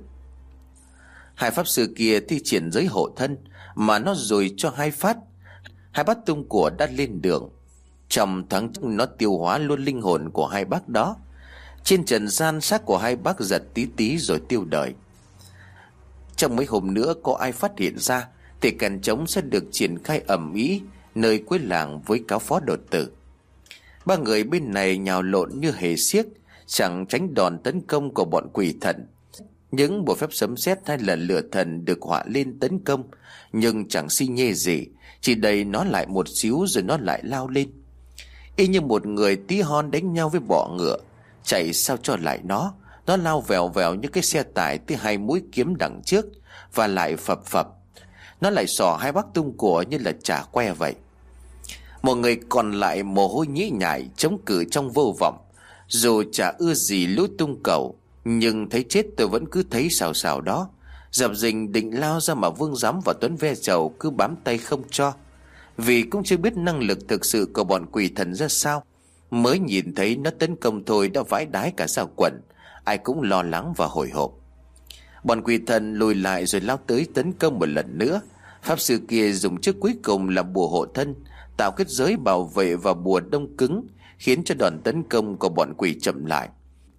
2 pháp sư kia thi triển giới hộ thân mà nó rồi cho 2 phát. 2 bát tung của đã lên đường. Trong thoáng chốc nó tiêu hóa luôn linh hồn của 2 bác đó. Trên trần gian xác của 2 bác giật tí tí rồi tiêu đời. Trong mấy hôm nữa có ai phát hiện ra thì kèn trống sẽ được triển khai ầm ĩ nơi cuối làng với cáo phó đột tử. 3 người bên này nhào lộn như hề xiếc, chẳng tránh đòn tấn công của bọn quỷ thần. Những bộ phép sấm sét hay là lửa thần được họa lên tấn công, nhưng chẳng xi nhê gì, chỉ đầy nó lại một xíu rồi nó lại lao lên. Y như một người tí hon đánh nhau với bọ ngựa, chạy sao cho lại nó lao vèo vèo như cái xe tải tới 2 mũi kiếm đằng trước và lại phập phập. Nó lại xỏ 2 bác tung của như là chả que vậy. Một người còn lại mồ hôi nhễ nhại chống cự trong vô vọng. Dù chả ưa gì lũ tung cầu, nhưng thấy chết tôi vẫn cứ thấy xào xào đó. Dập dình định lao ra mà Vương Giám và Tuấn ve chầu cứ bám tay không cho. Vì cũng chưa biết năng lực thực sự của bọn quỷ thần ra sao. Mới nhìn thấy nó tấn công thôi đã vãi đái cả sao quần. Ai cũng lo lắng và hồi hộp. Bọn quỷ thần lùi lại rồi lao tới tấn công một lần nữa. Pháp sư kia dùng chiếc cuối cùng là bùa hộ thân, tạo kết giới bảo vệ và bùa đông cứng, khiến cho đòn tấn công của bọn quỷ chậm lại.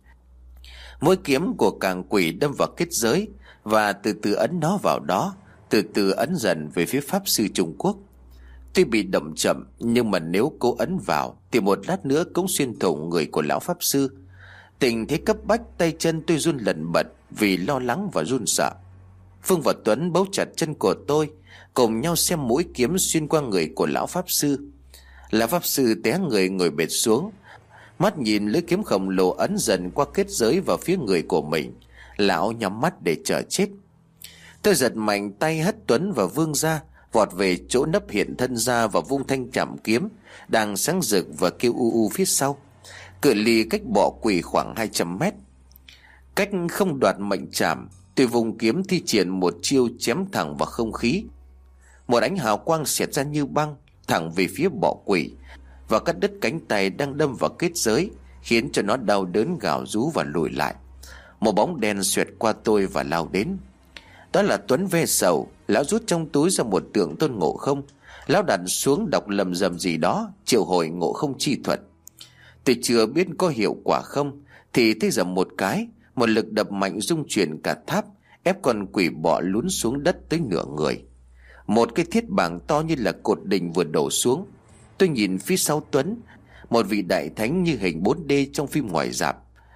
Mũi kiếm của càng quỷ đâm vào kết giới và từ từ ấn nó vào đó, từ từ ấn dần về phía pháp sư Trung Quốc. Tuy bị động chậm, nhưng mà nếu cố ấn vào thì một lát nữa cũng xuyên thủng người của lão pháp sư. Tình thế cấp bách, tay chân tôi run lẩn bật vì lo lắng và run sợ. Phương và Tuấn bấu chặt chân của tôi, cùng nhau xem mũi kiếm xuyên qua người của lão pháp sư. Lão pháp sư té người ngồi bệt xuống, mắt nhìn lưỡi kiếm khổng lồ ấn dần qua kết giới vào phía người của mình. Lão nhắm mắt để chờ chết. Tôi giật mạnh tay hất Tuấn và Vương ra, vọt về chỗ nấp hiện thân ra và vung thanh trảm kiếm đang sáng rực và kêu u u phía sau. Cự ly cách bỏ quỷ khoảng 200 mét. Cách không đoạt mệnh trảm, tôi vùng kiếm thi triển một chiêu chém thẳng vào không khí. Một ánh hào quang xẹt ra như băng thẳng về phía bọ quỷ và cắt đứt cánh tay đang đâm vào kết giới, khiến cho nó đau đớn gào rú và lùi lại. Một bóng đen xoẹt qua tôi và lao đến. Đó là Tuấn ve sầu. Lão rút trong túi ra một tượng Tôn Ngộ Không. Lão đặt xuống đọc lầm rầm gì đó, triệu hồi Ngộ Không chi thuật. Tôi chưa biết có hiệu quả không thì thấy rằng một cái, một lực đập mạnh rung chuyển cả tháp, ép con quỷ bọ lún xuống đất tới nửa người. Một cái thiết bảng to như là cột đình vừa đổ xuống. Tôi nhìn phía sau Tuấn, một vị đại thánh như hình 4D trong phim ngoài rạp.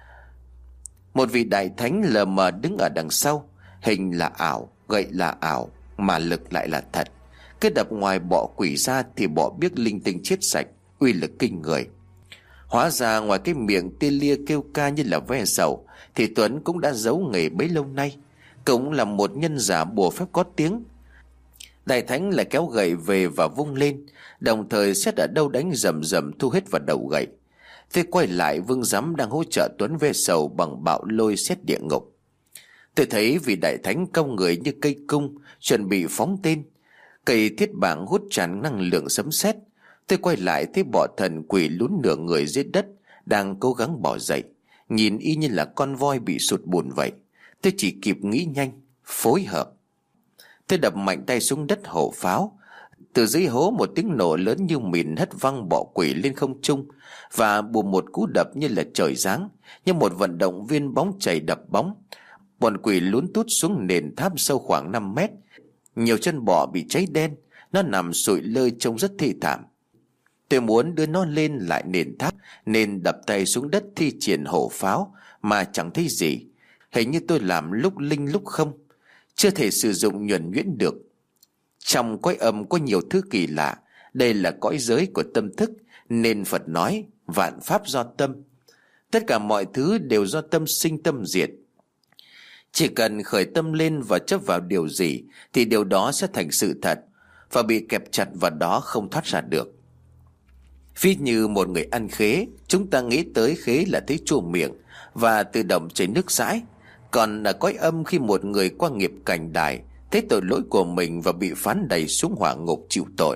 Một vị đại thánh lờ mờ đứng ở đằng sau. Hình là ảo, gậy là ảo, mà lực lại là thật. Cứ đập ngoài bọ quỷ ra thì bọ biết linh tinh chết sạch, uy lực kinh người. Hóa ra ngoài cái miệng tê lia kêu ca như là ve sầu thì Tuấn cũng đã giấu nghề bấy lâu nay, cũng là một nhân giả bùa phép có tiếng. Đại thánh lại kéo gậy về và vung lên, đồng thời xét ở đâu đánh rầm rầm thu hết vào đầu gậy. Thế quay lại, Vương Giám đang hỗ trợ Tuấn ve sầu bằng bạo lôi xét địa ngục. Tôi thấy vị đại thánh cong người như cây cung, chuẩn bị phóng tên. Cây thiết bảng hút tràn năng lượng sấm sét. Tôi quay lại thấy bọ thần quỷ lún nửa người dưới đất, đang cố gắng bò dậy, nhìn y như là con voi bị sụt bùn vậy. Tôi chỉ kịp nghĩ nhanh, phối hợp. Tôi đập mạnh tay xuống đất hổ pháo. Từ dưới hố một tiếng nổ lớn như mìn hất văng bọ quỷ lên không trung, và bùm một cú đập như là trời giáng, như một vận động viên bóng chày đập bóng. Bọn quỷ lún tút xuống nền tháp sâu khoảng 5 mét. Nhiều chân bọ bị cháy đen, nó nằm sụi lơi trông rất thê thảm. Tôi muốn đưa nó lên lại nền tháp nên đập tay xuống đất thi triển hổ pháo, mà chẳng thấy gì. Hình như tôi làm lúc linh lúc không, chưa thể sử dụng nhuần nhuyễn được. Trong cõi âm có nhiều thứ kỳ lạ. Đây là cõi giới của tâm thức, nên Phật nói vạn pháp do tâm. Tất cả mọi thứ đều do tâm sinh tâm diệt. Chỉ cần khởi tâm lên và chấp vào điều gì thì điều đó sẽ thành sự thật, và bị kẹp chặt vào đó không thoát ra được. Ví như một người ăn khế, chúng ta nghĩ tới khế là thấy chua miệng và tự động chảy nước dãi. Còn ở cõi âm, khi một người qua nghiệp cảnh đài, thấy tội lỗi của mình và bị phán đày xuống hỏa ngục chịu tội.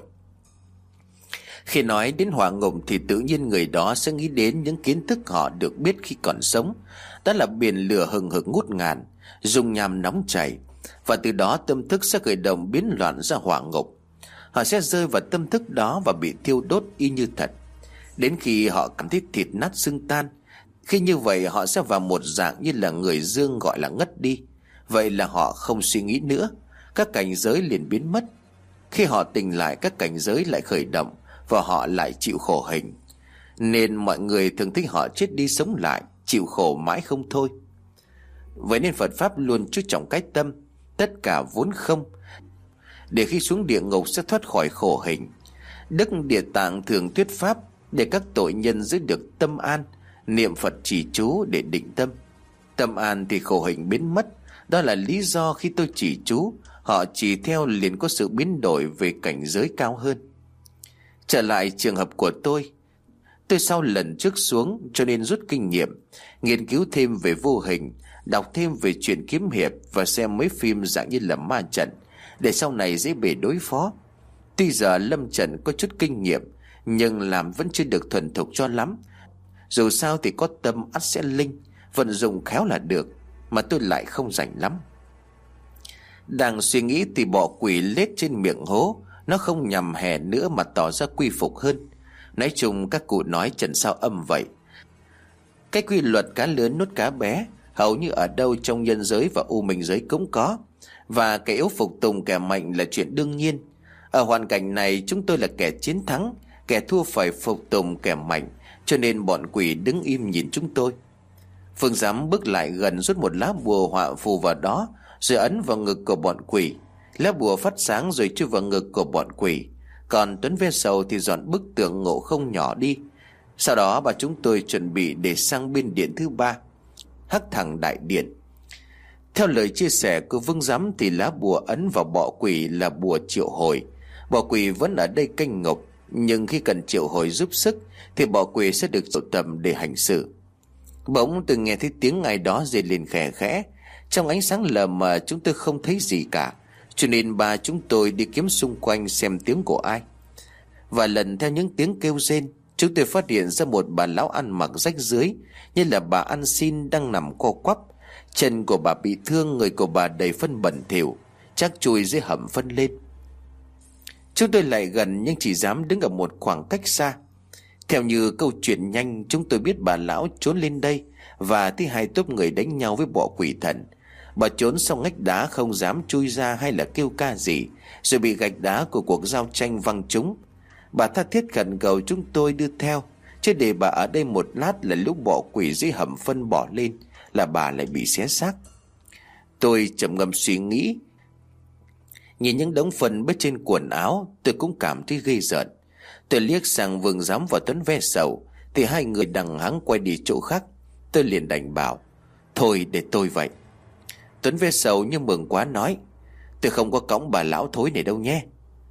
Khi nói đến hỏa ngục thì tự nhiên người đó sẽ nghĩ đến những kiến thức họ được biết khi còn sống. Đó là biển lửa hừng hực ngút ngàn, dung nham nóng chảy, và từ đó tâm thức sẽ khởi động biến loạn ra hỏa ngục. Họ sẽ rơi vào tâm thức đó và bị thiêu đốt y như thật, đến khi họ cảm thấy thịt nát xương tan. Khi như vậy họ sẽ vào một dạng như là người dương gọi là ngất đi. Vậy là họ không suy nghĩ nữa, các cảnh giới liền biến mất. Khi họ tỉnh lại, các cảnh giới lại khởi động và họ lại chịu khổ hình. Nên mọi người thường thích họ chết đi sống lại, chịu khổ mãi không thôi. Vậy nên Phật Pháp luôn chú trọng cái tâm, tất cả vốn không, để khi xuống địa ngục sẽ thoát khỏi khổ hình. Đức Địa Tạng thường thuyết pháp để các tội nhân giữ được tâm an, niệm Phật trì chú để định tâm. Tâm an thì khổ hình biến mất. Đó là lý do khi tôi trì chú, họ trì theo liền có sự biến đổi về cảnh giới cao hơn. Trở lại trường hợp của tôi sau lần trước xuống cho nên rút kinh nghiệm, nghiên cứu thêm về vô hình, đọc thêm về chuyện kiếm hiệp và xem mấy phim dạng như là ma trận, để sau này dễ bề đối phó. Tuy giờ lâm trận có chút kinh nghiệm, nhưng làm vẫn chưa được thuần thục cho lắm. Dù sao thì có tâm ắt sẽ linh, vận dụng khéo là được, mà tôi lại không rảnh lắm. Đang suy nghĩ thì bọ quỷ lết trên miệng hố. Nó không nhằm hè nữa mà tỏ ra quy phục hơn. Nói chung các cụ nói trần sao âm vậy. Cái quy luật cá lớn nuốt cá bé hầu như ở đâu trong nhân giới và u minh giới cũng có. Và kẻ yếu phục tùng kẻ mạnh là chuyện đương nhiên. Ở hoàn cảnh này chúng tôi là kẻ chiến thắng, kẻ thua phải phục tùng kẻ mạnh, cho nên bọn quỷ đứng im nhìn chúng tôi. Phương Giám bước lại gần, rút một lá bùa họa phù vào đó, rồi ấn vào ngực của bọn quỷ. Lá bùa phát sáng rồi chui vào ngực của bọn quỷ. Còn Tuấn Ve Sầu thì dọn bức tượng Ngộ Không nhỏ đi. Sau đó bà chúng tôi chuẩn bị để sang bên điện thứ ba, Hắc Thẳng Đại Điện. Theo lời chia sẻ của Vương Giám thì lá bùa ấn vào bọ quỷ là bùa triệu hồi. Bọ quỷ vẫn ở đây canh ngục, nhưng khi cần triệu hồi giúp sức thì bọ quỷ sẽ được triệu tập để hành xử. Bỗng tôi nghe thấy tiếng ai đó rên lên khẽ khẽ. Trong ánh sáng lờ mờ chúng tôi không thấy gì cả, cho nên bà chúng tôi đi kiếm xung quanh xem tiếng của ai. Và lần theo những tiếng kêu rên, chúng tôi phát hiện ra một bà lão ăn mặc rách rưới, như là bà ăn xin đang nằm co quắp. Chân của bà bị thương, người của bà đầy phân bẩn thỉu, chắc chui dưới hầm phân lên. Chúng tôi lại gần nhưng chỉ dám đứng ở một khoảng cách xa. Theo như câu chuyện nhanh, chúng tôi biết bà lão trốn lên đây và thấy hai tốp người đánh nhau với bọ quỷ thần. Bà trốn sau ngách đá không dám chui ra hay là kêu ca gì, rồi bị gạch đá của cuộc giao tranh văng trúng. Bà tha thiết khẩn cầu chúng tôi đưa theo, chứ để bà ở đây một lát là lúc bọ quỷ dưới hầm phân bỏ lên là bà lại bị xé xác. Tôi trầm ngâm suy nghĩ. Nhìn những đống phân bết trên quần áo, tôi cũng cảm thấy ghê rợn. Tôi liếc sang Vương Giám và Tuấn Ve Sầu thì hai người đằng hắng quay đi chỗ khác. Tôi liền đành bảo: thôi để tôi vậy. Tuấn Ve Sầu như mừng quá nói: tôi không có cõng bà lão thối này đâu nhé.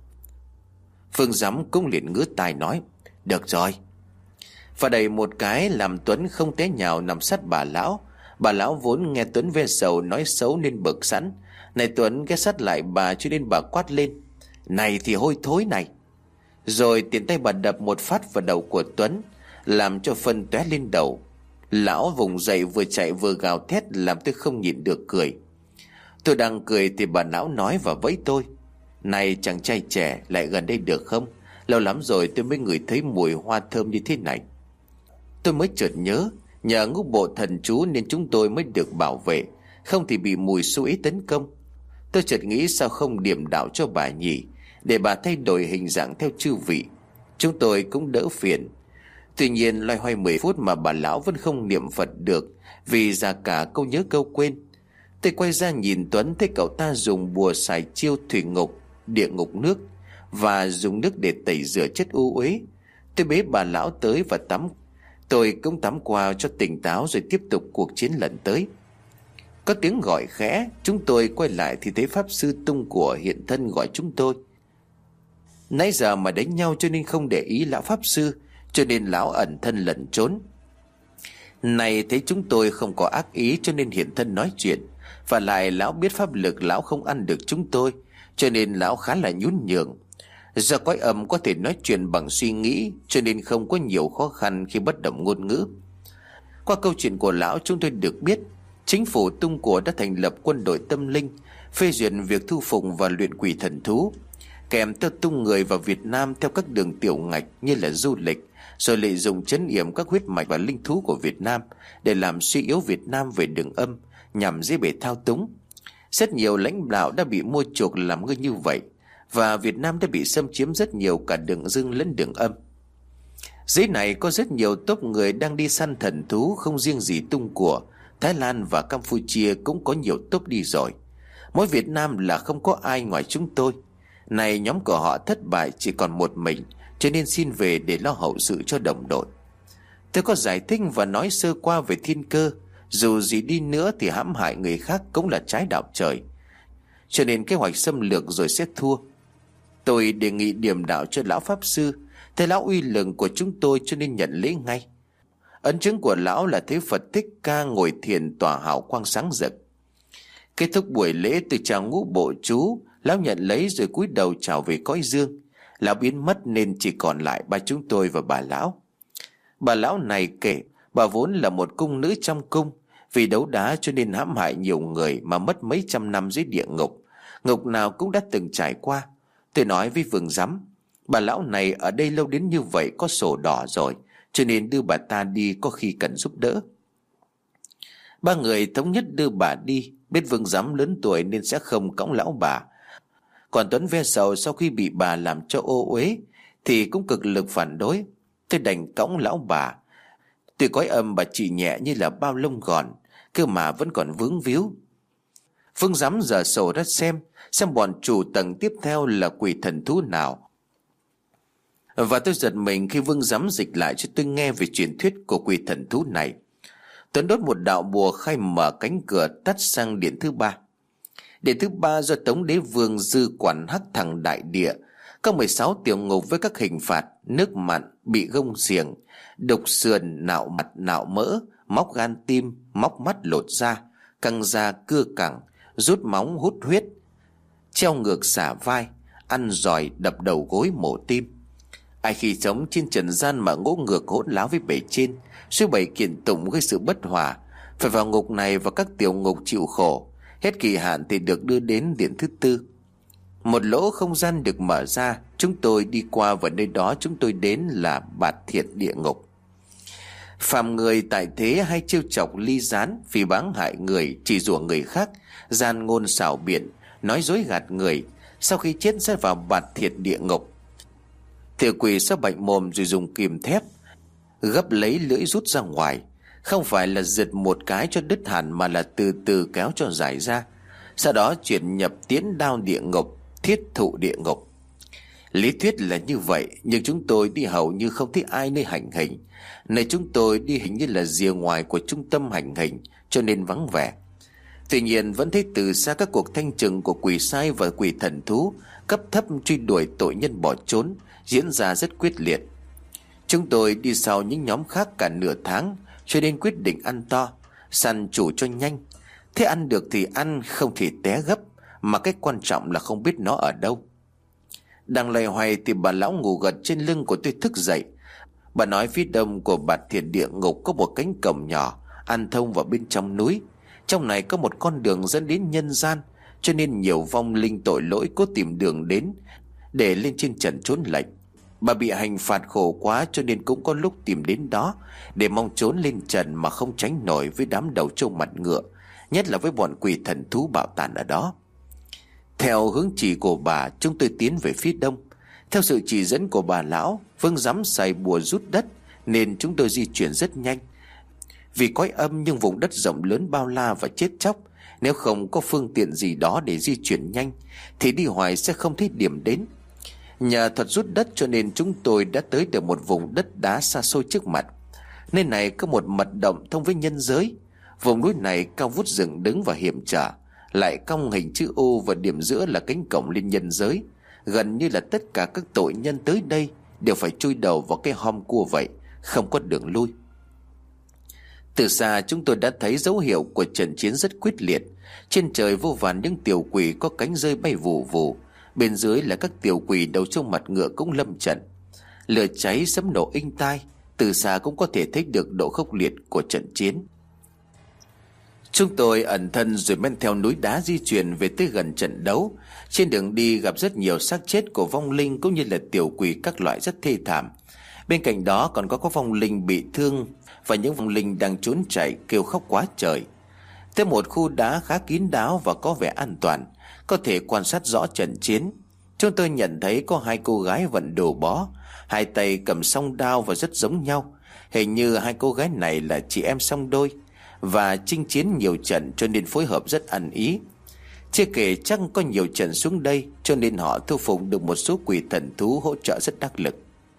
Vương Giám cũng liền ngứa tai nói: được rồi. Và đẩy một cái làm Tuấn không té nhào nằm sát bà lão. Bà lão vốn nghe Tuấn Ve Sầu nói xấu nên bực sẵn. Này Tuấn ghé sát lại bà, cho nên bà quát lên: này thì hôi thối này. Rồi tiện tay bà đập một phát vào đầu của Tuấn, làm cho phân tóe lên đầu. Lão vùng dậy vừa chạy vừa gào thét, làm tôi không nhịn được cười. Tôi đang cười thì bà lão nói và vẫy tôi: này chàng trai trẻ, lại gần đây được không? Lâu lắm rồi tôi mới ngửi thấy mùi hoa thơm như thế này. Tôi mới chợt nhớ, nhờ ngũ bộ thần chú nên chúng tôi mới được bảo vệ, không thì bị mùi xú ý tấn công. Tôi chợt nghĩ sao không điểm đạo cho bà nhỉ, để bà thay đổi hình dạng theo chư vị, chúng tôi cũng đỡ phiền. Tuy nhiên loay hoay 10 phút mà bà lão vẫn không niệm Phật được, vì già cả câu nhớ câu quên. Tôi quay ra nhìn Tuấn, thấy cậu ta dùng bùa xài chiêu thủy ngục, địa ngục nước, và dùng nước để tẩy rửa chất u uế. Tôi bế bà lão tới và tắm. Tôi cũng tắm qua cho tỉnh táo rồi tiếp tục cuộc chiến lần tới. Có tiếng gọi khẽ, chúng tôi quay lại thì thấy Pháp Sư tung của hiện thân gọi chúng tôi. Nãy giờ mà đánh nhau cho nên không để ý lão Pháp Sư, cho nên lão ẩn thân lẩn trốn. Này thấy chúng tôi không có ác ý cho nên hiện thân nói chuyện. Và lại lão biết pháp lực lão không ăn được chúng tôi, cho nên lão khá là nhún nhường. Do cõi âm có thể nói chuyện bằng suy nghĩ, cho nên không có nhiều khó khăn khi bất đồng ngôn ngữ. Qua câu chuyện của lão chúng tôi được biết, chính phủ Tung Của đã thành lập quân đội tâm linh, phê duyệt việc thu phục và luyện quỷ thần thú, kèm theo tung người vào Việt Nam theo các đường tiểu ngạch như là du lịch, rồi lợi dụng trấn yểm các huyết mạch và linh thú của Việt Nam để làm suy yếu Việt Nam về đường âm, nhằm dễ bề thao túng. Rất nhiều lãnh đạo đã bị mua chuộc làm ngơ như vậy, và Việt Nam đã bị xâm chiếm rất nhiều, cả đường dương lẫn đường âm. Dưới này có rất nhiều tốp người đang đi săn thần thú, không riêng gì Tung Của, Thái Lan và Campuchia cũng có nhiều tốp đi rồi. Mỗi Việt Nam là không có ai ngoài chúng tôi. Này nhóm của họ thất bại chỉ còn một mình, cho nên xin về để lo hậu sự cho đồng đội. Tôi có giải thích và nói sơ qua về thiên cơ. Dù gì đi nữa thì hãm hại người khác cũng là trái đạo trời, cho nên kế hoạch xâm lược rồi sẽ thua. Tôi đề nghị điểm đạo cho lão Pháp Sư. Thấy lão uy lực của chúng tôi cho nên nhận lễ ngay. Ấn chứng của lão là thấy Phật Thích Ca ngồi thiền tỏa hào quang sáng rực. Kết thúc buổi lễ, từ chào ngũ bộ chú, lão nhận lấy rồi cúi đầu chào về cõi dương. Lão biến mất nên chỉ còn lại ba chúng tôi và bà lão. Bà lão này kể bà vốn là một cung nữ trong cung, vì đấu đá cho nên hãm hại nhiều người mà mất mấy trăm năm dưới địa ngục. Ngục nào cũng đã từng trải qua. Tôi nói với Vương Giám: bà lão này ở đây lâu đến như vậy có sổ đỏ rồi, cho nên đưa bà ta đi có khi cần giúp đỡ. Ba người thống nhất đưa bà đi. Biết Vương Giám lớn tuổi nên sẽ không cõng lão bà. Còn Tuấn ve sầu sau khi bị bà làm cho ô uế thì cũng cực lực phản đối. Tôi đành cõng lão bà. Tuy cõi âm bà chỉ nhẹ như là bao lông gòn, cơ mà vẫn còn vướng víu. Vương Giám dở sổ ra xem bọn chủ tầng tiếp theo là quỷ thần thú nào. Và tôi giật mình khi Vương Giám dịch lại cho tôi nghe về truyền thuyết của quỷ thần thú này. Tuấn đốt một đạo bùa khai mở cánh cửa tắt sang điện thứ ba. Điện thứ ba do Tống Đế Vương dư quản hắc thẳng đại địa, có 16 tiểu ngục với các hình phạt: nước mặn, bị gông xiềng, đục sườn, nạo mặt nạo mỡ, móc gan tim, móc mắt lột da, căng da cưa cẳng, rút móng hút huyết, treo ngược xả vai, ăn giỏi, đập đầu gối, mổ tim. Ai khi sống trên trần gian mà ngỗ ngược hỗn láo với bề trên, suối bày kiện tụng gây sự bất hòa, phải vào ngục này và các tiểu ngục chịu khổ. Hết kỳ hạn thì được đưa đến điện thứ tư. Một lỗ không gian được mở ra, chúng tôi đi qua, và nơi đó chúng tôi đến là Bạt Thiệt địa ngục. Phàm người tại thế hay trêu chọc ly gián, phỉ báng hại người, chỉ rủa người khác, gian ngôn xảo biện, nói dối gạt người, sau khi chết sẽ vào Bạt Thiệt địa ngục. Tiểu quỷ sẽ bệnh mồm rồi dùng kìm thép gấp lấy lưỡi rút ra ngoài. Không phải là giật một cái cho đứt hẳn, mà là từ từ kéo cho giải ra. Sau đó chuyển nhập tiến đao địa ngục, thiết thụ địa ngục. Lý thuyết là như vậy, nhưng chúng tôi đi hầu như không thấy ai nơi hành hình. Nơi chúng tôi đi hình như là rìa ngoài của trung tâm hành hình, cho nên vắng vẻ. Tuy nhiên vẫn thấy từ xa các cuộc thanh trừng của quỷ sai và quỷ thần thú cấp thấp truy đuổi tội nhân bỏ trốn diễn ra rất quyết liệt. Chúng tôi đi sau những nhóm khác cả nửa tháng, cho nên quyết định ăn to, săn chủ cho nhanh. Thế ăn được thì ăn, không thì té gấp, mà cái quan trọng là không biết nó ở đâu. Đang loay hoay thì bà lão ngủ gật trên lưng của tôi thức dậy. Bà nói phía đông của Bạt Thiệt địa ngục có một cánh cổng nhỏ ăn thông vào bên trong núi. Trong này có một con đường dẫn đến nhân gian, cho nên nhiều vong linh tội lỗi cố tìm đường đến để lên trên trần trốn lệnh. Bà bị hành phạt khổ quá, cho nên cũng có lúc tìm đến đó để mong trốn lên trần mà không tránh nổi với đám đầu trâu mặt ngựa, nhất là với bọn quỷ thần thú bạo tàn ở đó. Theo hướng chỉ của bà, chúng tôi tiến về phía đông. Theo sự chỉ dẫn của bà lão, Vương Giám xài bùa rút đất nên chúng tôi di chuyển rất nhanh. Vì cõi âm nhưng vùng đất rộng lớn bao la và chết chóc, nếu không có phương tiện gì đó để di chuyển nhanh thì đi hoài sẽ không thấy điểm đến. Nhờ thuật rút đất cho nên chúng tôi đã tới được một vùng đất đá xa xôi trước mặt. Nơi này có một mật động thông với nhân giới. Vùng núi này cao vút dựng đứng và hiểm trở, lại cong hình chữ U, và điểm giữa là cánh cổng lên nhân giới. Gần như là tất cả các tội nhân tới đây đều phải chui đầu vào cái hom cua vậy, không có đường lui. Từ xa chúng tôi đã thấy dấu hiệu của trận chiến rất quyết liệt. Trên trời vô vàn những tiểu quỷ có cánh rơi bay vù vù, bên dưới là các tiểu quỷ đầu trâu mặt ngựa cũng lâm trận. Lửa cháy sấm nổ inh tai, từ xa cũng có thể thấy được độ khốc liệt của trận chiến. Chúng tôi ẩn thân rồi men theo núi đá di chuyển về tới gần trận đấu. Trên đường đi gặp rất nhiều xác chết của vong linh cũng như là tiểu quỷ các loại rất thê thảm. Bên cạnh đó còn có vong linh bị thương và những vong linh đang trốn chạy kêu khóc quá trời. Tới một khu đá khá kín đáo và có vẻ an toàn, có thể quan sát rõ trận chiến. Chúng tôi nhận thấy có hai cô gái vận đồ bó, hai tay cầm song đao và rất giống nhau. Hình như hai cô gái này là chị em song đôi và chinh chiến nhiều trận cho nên phối hợp rất ăn ý. Chưa kể chắc có nhiều trận xuống đây cho nên họ thu phục được một số quỷ thần thú hỗ trợ rất đắc lực.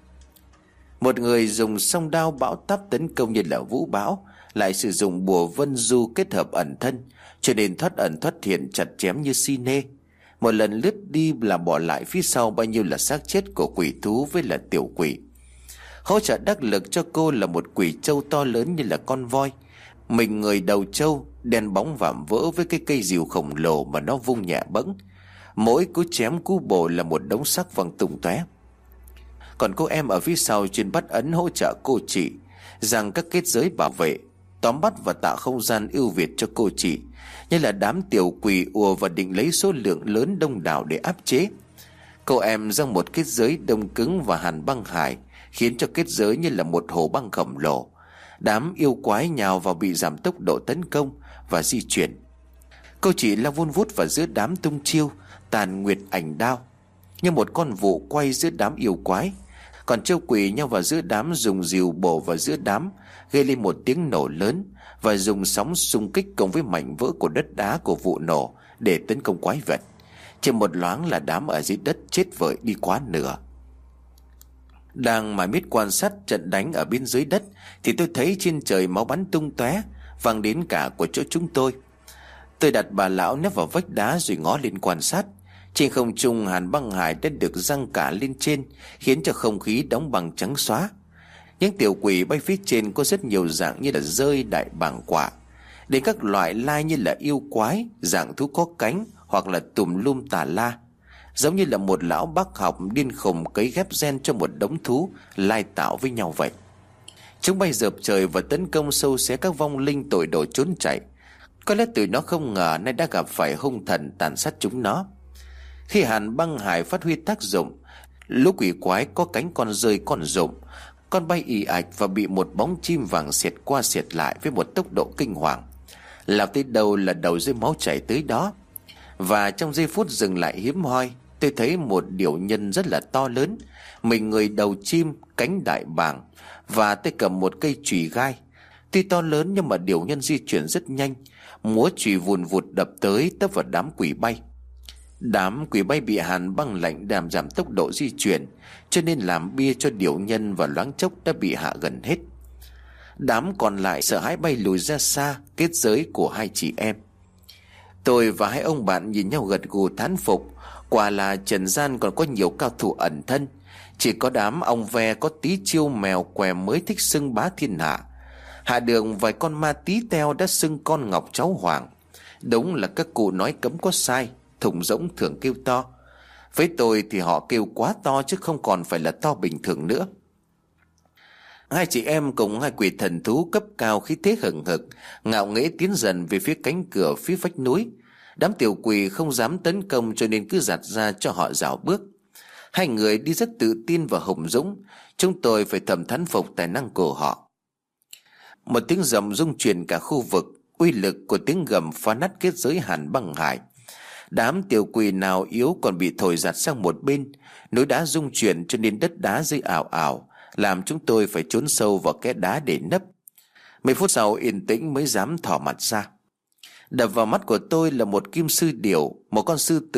Một người dùng song đao bão táp tấn công như là vũ bão, lại sử dụng bùa vân du kết hợp ẩn thân, cho nên thoát ẩn thoát hiện chặt chém như si nê. Một lần lướt đi là bỏ lại phía sau bao nhiêu là xác chết của quỷ thú với là tiểu quỷ. Hỗ trợ đắc lực cho cô là một quỷ trâu to lớn như là con voi. Mình người đầu trâu đen bóng vạm vỡ với cái cây rìu khổng lồ mà nó vung nhẹ bẫng. Mỗi cú chém cú bổ là một đống xác văng tung tóe. Còn cô em ở phía sau chuyên bắt ấn hỗ trợ cô chị rằng các kết giới bảo vệ. tóm bắt và tạo không gian ưu việt cho cô chị, như là đám tiểu quỷ ùa và định lấy số lượng lớn đông đảo để áp chế. Cô em giăng một kết giới đông cứng và hàn băng hải, khiến cho kết giới như là một hồ băng khổng lồ. Đám yêu quái nhào vào bị giảm tốc độ tấn công và di chuyển. Cô chị lao vun vút vào giữa đám tung chiêu tàn nguyệt ảnh đao, như một con vụ quay giữa đám yêu quái. Còn châu quỷ nhau vào giữa đám, dùng rìu bổ vào giữa đám, gây lên một tiếng nổ lớn và dùng sóng xung kích cộng với mảnh vỡ của đất đá của vụ nổ để tấn công quái vật. Chỉ một loáng là đám ở dưới đất chết vội đi quá nửa. Đang mải miết quan sát trận đánh ở bên dưới đất thì tôi thấy trên trời máu bắn tung tóe, vang đến cả của chỗ chúng tôi. Tôi đặt bà lão nép vào vách đá rồi ngó lên quan sát. Trên không trung hàn băng hải đã được giăng cả lên trên, khiến cho không khí đóng băng trắng xóa. Những tiểu quỷ bay phía trên có rất nhiều dạng, như là rơi, đại bàng quả, đến các loại lai như là yêu quái, dạng thú có cánh, hoặc là tùm lum tà la, giống như là một lão bác học điên khùng cấy ghép gen cho một đống thú lai tạo với nhau vậy. Chúng bay dợp trời và tấn công sâu xé các vong linh tội đồ trốn chạy. Có lẽ tụi nó không ngờ nay đã gặp phải hung thần tàn sát chúng nó. Khi hàn băng hải phát huy tác dụng, lũ quỷ quái có cánh con rơi con rụng, con bay ì ạch và bị một bóng chim vàng xẹt qua xẹt lại với một tốc độ kinh hoàng. Lao tới đâu là đầu rơi máu chảy tới đó. Và trong giây phút dừng lại hiếm hoi, tôi thấy một điểu nhân rất là to lớn, mình người đầu chim, cánh đại bàng, và tay cầm một cây chùy gai. Tuy to lớn nhưng mà điểu nhân di chuyển rất nhanh, múa chùy vùn vụt đập tới tấp vào đám quỷ bay. Đám quỷ bay bị hàn băng lạnh làm giảm tốc độ di chuyển, cho nên làm bia cho điểu nhân và loáng chốc đã bị hạ gần hết. Đám còn lại sợ hãi bay lùi ra xa kết giới của hai chị em. Tôi và hai ông bạn nhìn nhau gật gù thán phục. Quả là trần gian còn có nhiều cao thủ ẩn thân, chỉ có đám ong ve có tí chiêu mèo què mới thích xưng bá thiên hạ. Hạ đường vài con ma tí teo đã xưng con ngọc cháu hoàng. Đúng là các cụ nói cấm có sai, thùng rỗng thường kêu to. Với tôi thì họ kêu quá to chứ không còn phải là to bình thường nữa. Hai chị em cùng hai quỷ thần thú cấp cao khí thế hừng hực, ngạo nghễ tiến dần về phía cánh cửa phía vách núi. Đám tiểu quỷ không dám tấn công cho nên cứ giạt ra cho họ rảo bước. Hai người đi rất tự tin và hùng dũng, chúng tôi phải thầm thán phục tài năng của họ. Một tiếng rầm rung chuyển cả khu vực, uy lực của tiếng gầm phá nát kết giới hàn băng hải. Đám tiểu quỷ nào yếu còn bị thổi giạt sang một bên, núi đá rung chuyển cho nên đất đá rơi ảo ảo, làm chúng tôi phải trốn sâu vào kẽ đá để nấp. Mấy phút sau yên tĩnh mới dám thò mặt ra. Đập vào mắt của tôi là một kim sư điểu, một con sư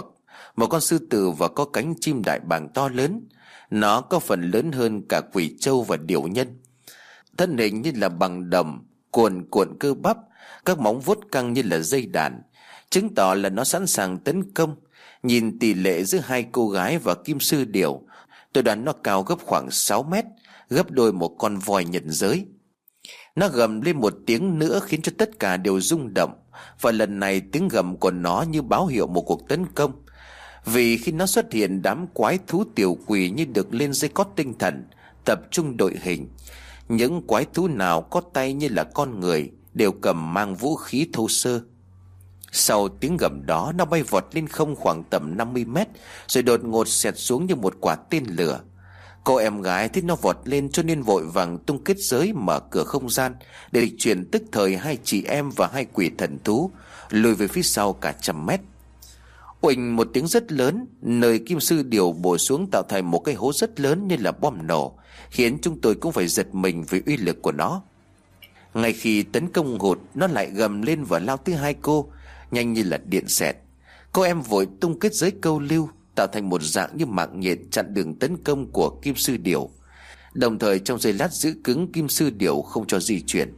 tử và có cánh chim đại bàng to lớn. Nó có phần lớn hơn cả quỷ trâu và điểu nhân. Thân hình như là bằng đồng, cuồn cuộn cơ bắp, các móng vuốt căng như là dây đàn, chứng tỏ là nó sẵn sàng tấn công. Nhìn tỷ lệ giữa hai cô gái và kim sư điểu, tôi đoán nó cao gấp khoảng 6 mét, gấp đôi một con voi nhân giới. Nó gầm lên một tiếng nữa khiến cho tất cả đều rung động, và lần này tiếng gầm của nó như báo hiệu một cuộc tấn công. Vì khi nó xuất hiện, đám quái thú tiểu quỷ như được lên dây cót tinh thần, tập trung đội hình. Những quái thú nào có tay như là con người đều cầm mang vũ khí thô sơ. Sau tiếng gầm đó, nó bay vọt lên không khoảng tầm 50 mét, rồi đột ngột xẹt xuống như một quả tên lửa. Cô em gái thấy nó vọt lên cho nên vội vàng tung kết giới mở cửa không gian để dịch chuyển, tức thời hai chị em và hai quỷ thần thú lùi về phía sau cả 100 mét. Uỳnh một tiếng rất lớn, nơi kim sư điểu bổ xuống tạo thành một cái hố rất lớn như là bom nổ, khiến chúng tôi cũng phải giật mình vì uy lực của nó. Ngay khi tấn công hụt, nó lại gầm lên và lao tới hai cô, nhanh như là điện xẹt. Cô em vội tung kết giới câu lưu, tạo thành một dạng như mạng nhện chặn đường tấn công của kim sư điểu, đồng thời trong giây lát giữ cứng kim sư điểu không cho di chuyển.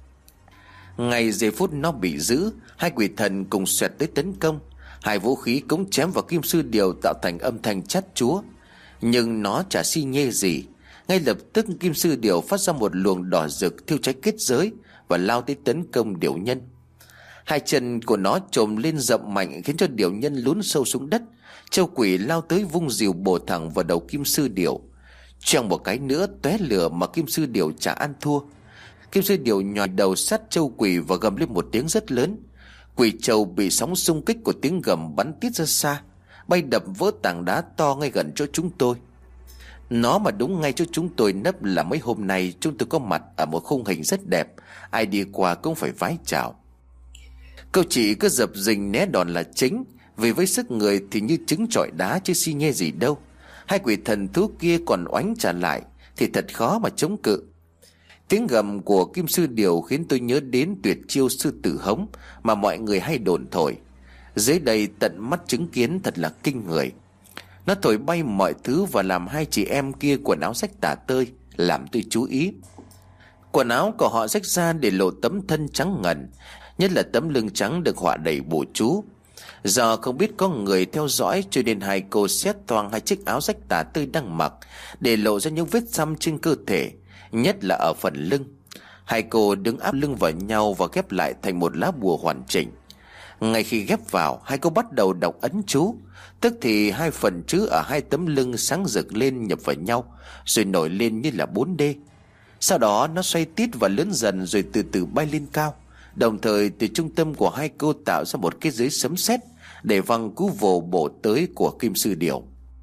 Ngay giây phút nó bị giữ, hai quỷ thần cùng xoẹt tới tấn công. Hai vũ khí cũng chém vào kim sư điểu tạo thành âm thanh chát chúa, nhưng nó chả xi nhê gì. Ngay lập tức kim sư điểu phát ra một luồng đỏ rực thiêu cháy kết giới và lao tới tấn công điểu nhân. Hai chân của nó chồm lên rộng mạnh khiến cho điểu nhân lún sâu xuống đất. Châu quỷ lao tới vung rìu bổ thẳng vào đầu kim sư điểu. Trong một cái nữa tóe lửa mà kim sư điểu chả ăn thua. Kim sư điểu nhòi đầu sát trâu quỷ và gầm lên một tiếng rất lớn. Quỷ trâu bị sóng xung kích của tiếng gầm bắn tít ra xa, bay đập vỡ tảng đá to ngay gần chỗ chúng tôi. Nó mà đúng ngay chỗ chúng tôi nấp là mấy hôm nay chúng tôi có mặt ở một khung hình rất đẹp, ai đi qua cũng phải vái chào. Cậu chị cứ dập dình né đòn là chính, vì với sức người thì như trứng trọi đá chứ xi nhê gì đâu. Hai quỷ thần thú kia còn oánh trả lại thì thật khó mà chống cự. Tiếng gầm của kim sư điểu khiến tôi nhớ đến tuyệt chiêu sư tử hống mà mọi người hay đồn thổi. Dưới đây tận mắt chứng kiến thật là kinh người. Nó thổi bay mọi thứ và làm hai chị em kia quần áo rách tả tơi, làm tôi chú ý. Quần áo của họ rách ra để lộ tấm thân trắng ngần, nhất là tấm lưng trắng được họa đầy bùa chú. Do không biết có người theo dõi cho nên hai cô xé toang hai chiếc áo rách tả tơi đang mặc, để lộ ra những vết xăm trên cơ thể, nhất là ở phần lưng. Hai cô đứng áp lưng vào nhau và ghép lại thành một lá bùa hoàn chỉnh. Ngay khi ghép vào, hai cô bắt đầu đọc ấn chú, tức thì hai phần chữ ở hai tấm lưng sáng rực lên nhập vào nhau, rồi nổi lên như là 4D. Sau đó nó xoay tít và lớn dần rồi từ từ bay lên cao. Đồng thời từ trung tâm của hai cô tạo ra một cái giới sấm sét để văng cú vồ bổ tới của kim sư điểu.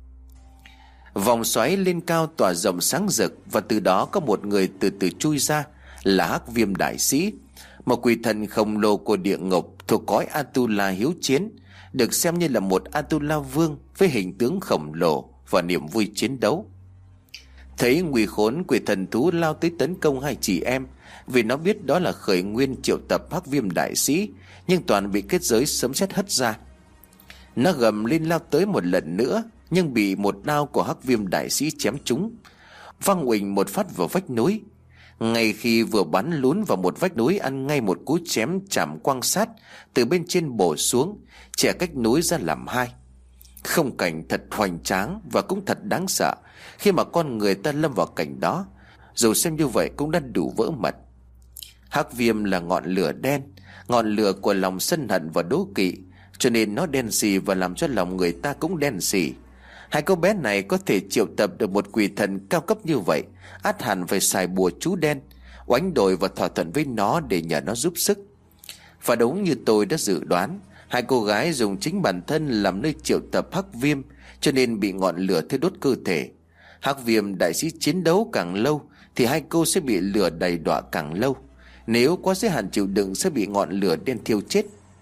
Vòng xoáy lên cao tỏa rộng sáng rực, và từ đó có một người từ từ chui ra, là Hắc Viêm đại sĩ, một quỷ thần khổng lồ của địa ngục thuộc cõi Atula hiếu chiến, được xem như là một Atula vương với hình tướng khổng lồ và niềm vui chiến đấu. Thấy nguy khốn, quỷ thần thú lao tới tấn công hai chị em, vì nó biết đó là khởi nguyên triệu tập Hắc Viêm đại sĩ, nhưng toàn bị kết giới sấm sét hất ra. Nó gầm lên lao tới một lần nữa, nhưng bị một đao của Hắc Viêm đại sĩ chém trúng, văng uỳnh một phát vào vách núi. Ngay khi vừa bắn lún vào một vách núi, ăn ngay một cú chém chạm quang sát từ bên trên bổ xuống, chẻ cách núi ra làm hai. Không cảnh thật hoành tráng và cũng thật đáng sợ khi mà con người ta lâm vào cảnh đó, dù xem như vậy cũng đã đủ vỡ mật. Hắc Viêm là ngọn lửa đen, ngọn lửa của lòng sân hận và đố kỵ, cho nên nó đen sì và làm cho lòng người ta cũng đen sì. Hai cô bé này có thể triệu tập được một quỷ thần cao cấp như vậy, ắt hẳn phải xài bùa chú đen, oánh đổi và thỏa thuận với nó để nhờ nó giúp sức. Và đúng như tôi đã dự đoán, hai cô gái dùng chính bản thân làm nơi triệu tập Hắc Viêm, cho nên bị ngọn lửa thiêu đốt cơ thể. Hắc Viêm đại sĩ chiến đấu càng lâu thì hai cô sẽ bị lửa đầy đọa càng lâu. Nếu quá giới hạn chịu đựng sẽ bị ngọn lửa đen thiêu chết.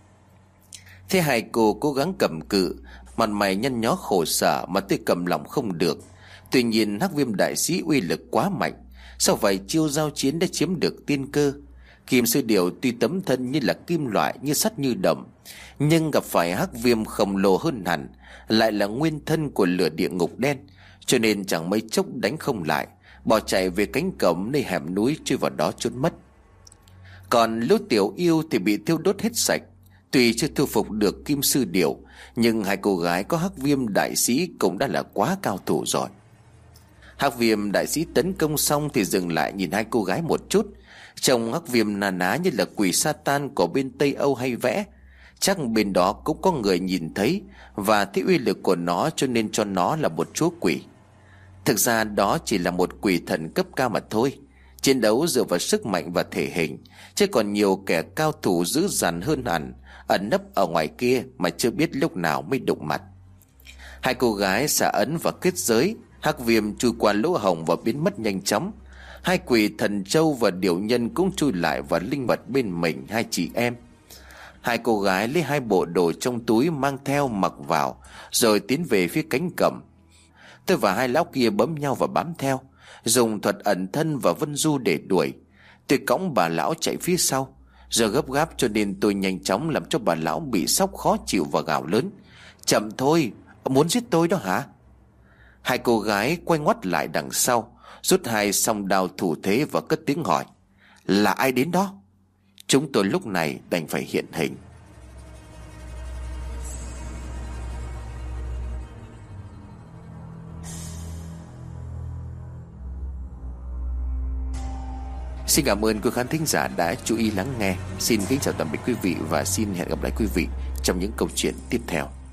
Thế hai cô cố gắng cầm cự, mặt mày nhăn nhó khổ sở mà tôi cầm lòng không được. Tuy nhiên Hắc Viêm đại sĩ uy lực quá mạnh, sau vài chiêu giao chiến đã chiếm được tiên cơ. Kim sư điểu tuy tấm thân như là kim loại, như sắt như đồng, nhưng gặp phải Hắc Viêm khổng lồ hơn hẳn, lại là nguyên thân của lửa địa ngục đen, cho nên chẳng mấy chốc đánh không lại, bỏ chạy về cánh cổng nơi hẻm núi chui vào đó trốn mất. Còn Lũ Tiểu Yêu thì bị thiêu đốt hết sạch. Tuy chưa thu phục được kim sư điểu, nhưng hai cô gái có Hắc Viêm đại sĩ cũng đã là quá cao thủ rồi. Hắc Viêm đại sĩ tấn công xong thì dừng lại nhìn hai cô gái một chút. Trông Hắc Viêm na ná như là quỷ Satan của bên Tây Âu hay vẽ. Chắc bên đó cũng có người nhìn thấy và thấy uy lực của nó, cho nên cho nó là một chúa quỷ. Thực ra đó chỉ là một quỷ thần cấp cao mà thôi, chiến đấu dựa vào sức mạnh và thể hình, chứ còn nhiều kẻ cao thủ dữ dằn hơn hẳn, ẩn nấp ở ngoài kia mà chưa biết lúc nào mới đụng mặt. Hai cô gái xả ấn và kết giới, Hắc Viêm chui qua lỗ hổng và biến mất nhanh chóng. Hai quỷ thần châu và điểu nhân cũng chui lại và linh vật bên mình hai chị em. Hai cô gái lấy hai bộ đồ trong túi mang theo mặc vào, rồi tiến về phía cánh cổng. Tôi và hai lão kia bấm nhau và bám theo, dùng thuật ẩn thân và vân du để đuổi. Tôi cõng bà lão chạy phía sau. Giờ gấp gáp cho nên tôi nhanh chóng làm cho bà lão bị sốc khó chịu và gào lớn: "Chậm thôi, muốn giết tôi đó hả?" Hai cô gái quay ngoắt lại đằng sau, rút hai song đao thủ thế và cất tiếng hỏi: "Là ai đến đó?" Chúng tôi lúc này đành phải hiện hình. Xin cảm ơn quý khán thính giả đã chú ý lắng nghe. Xin kính chào tạm biệt quý vị và xin hẹn gặp lại quý vị trong những câu chuyện tiếp theo.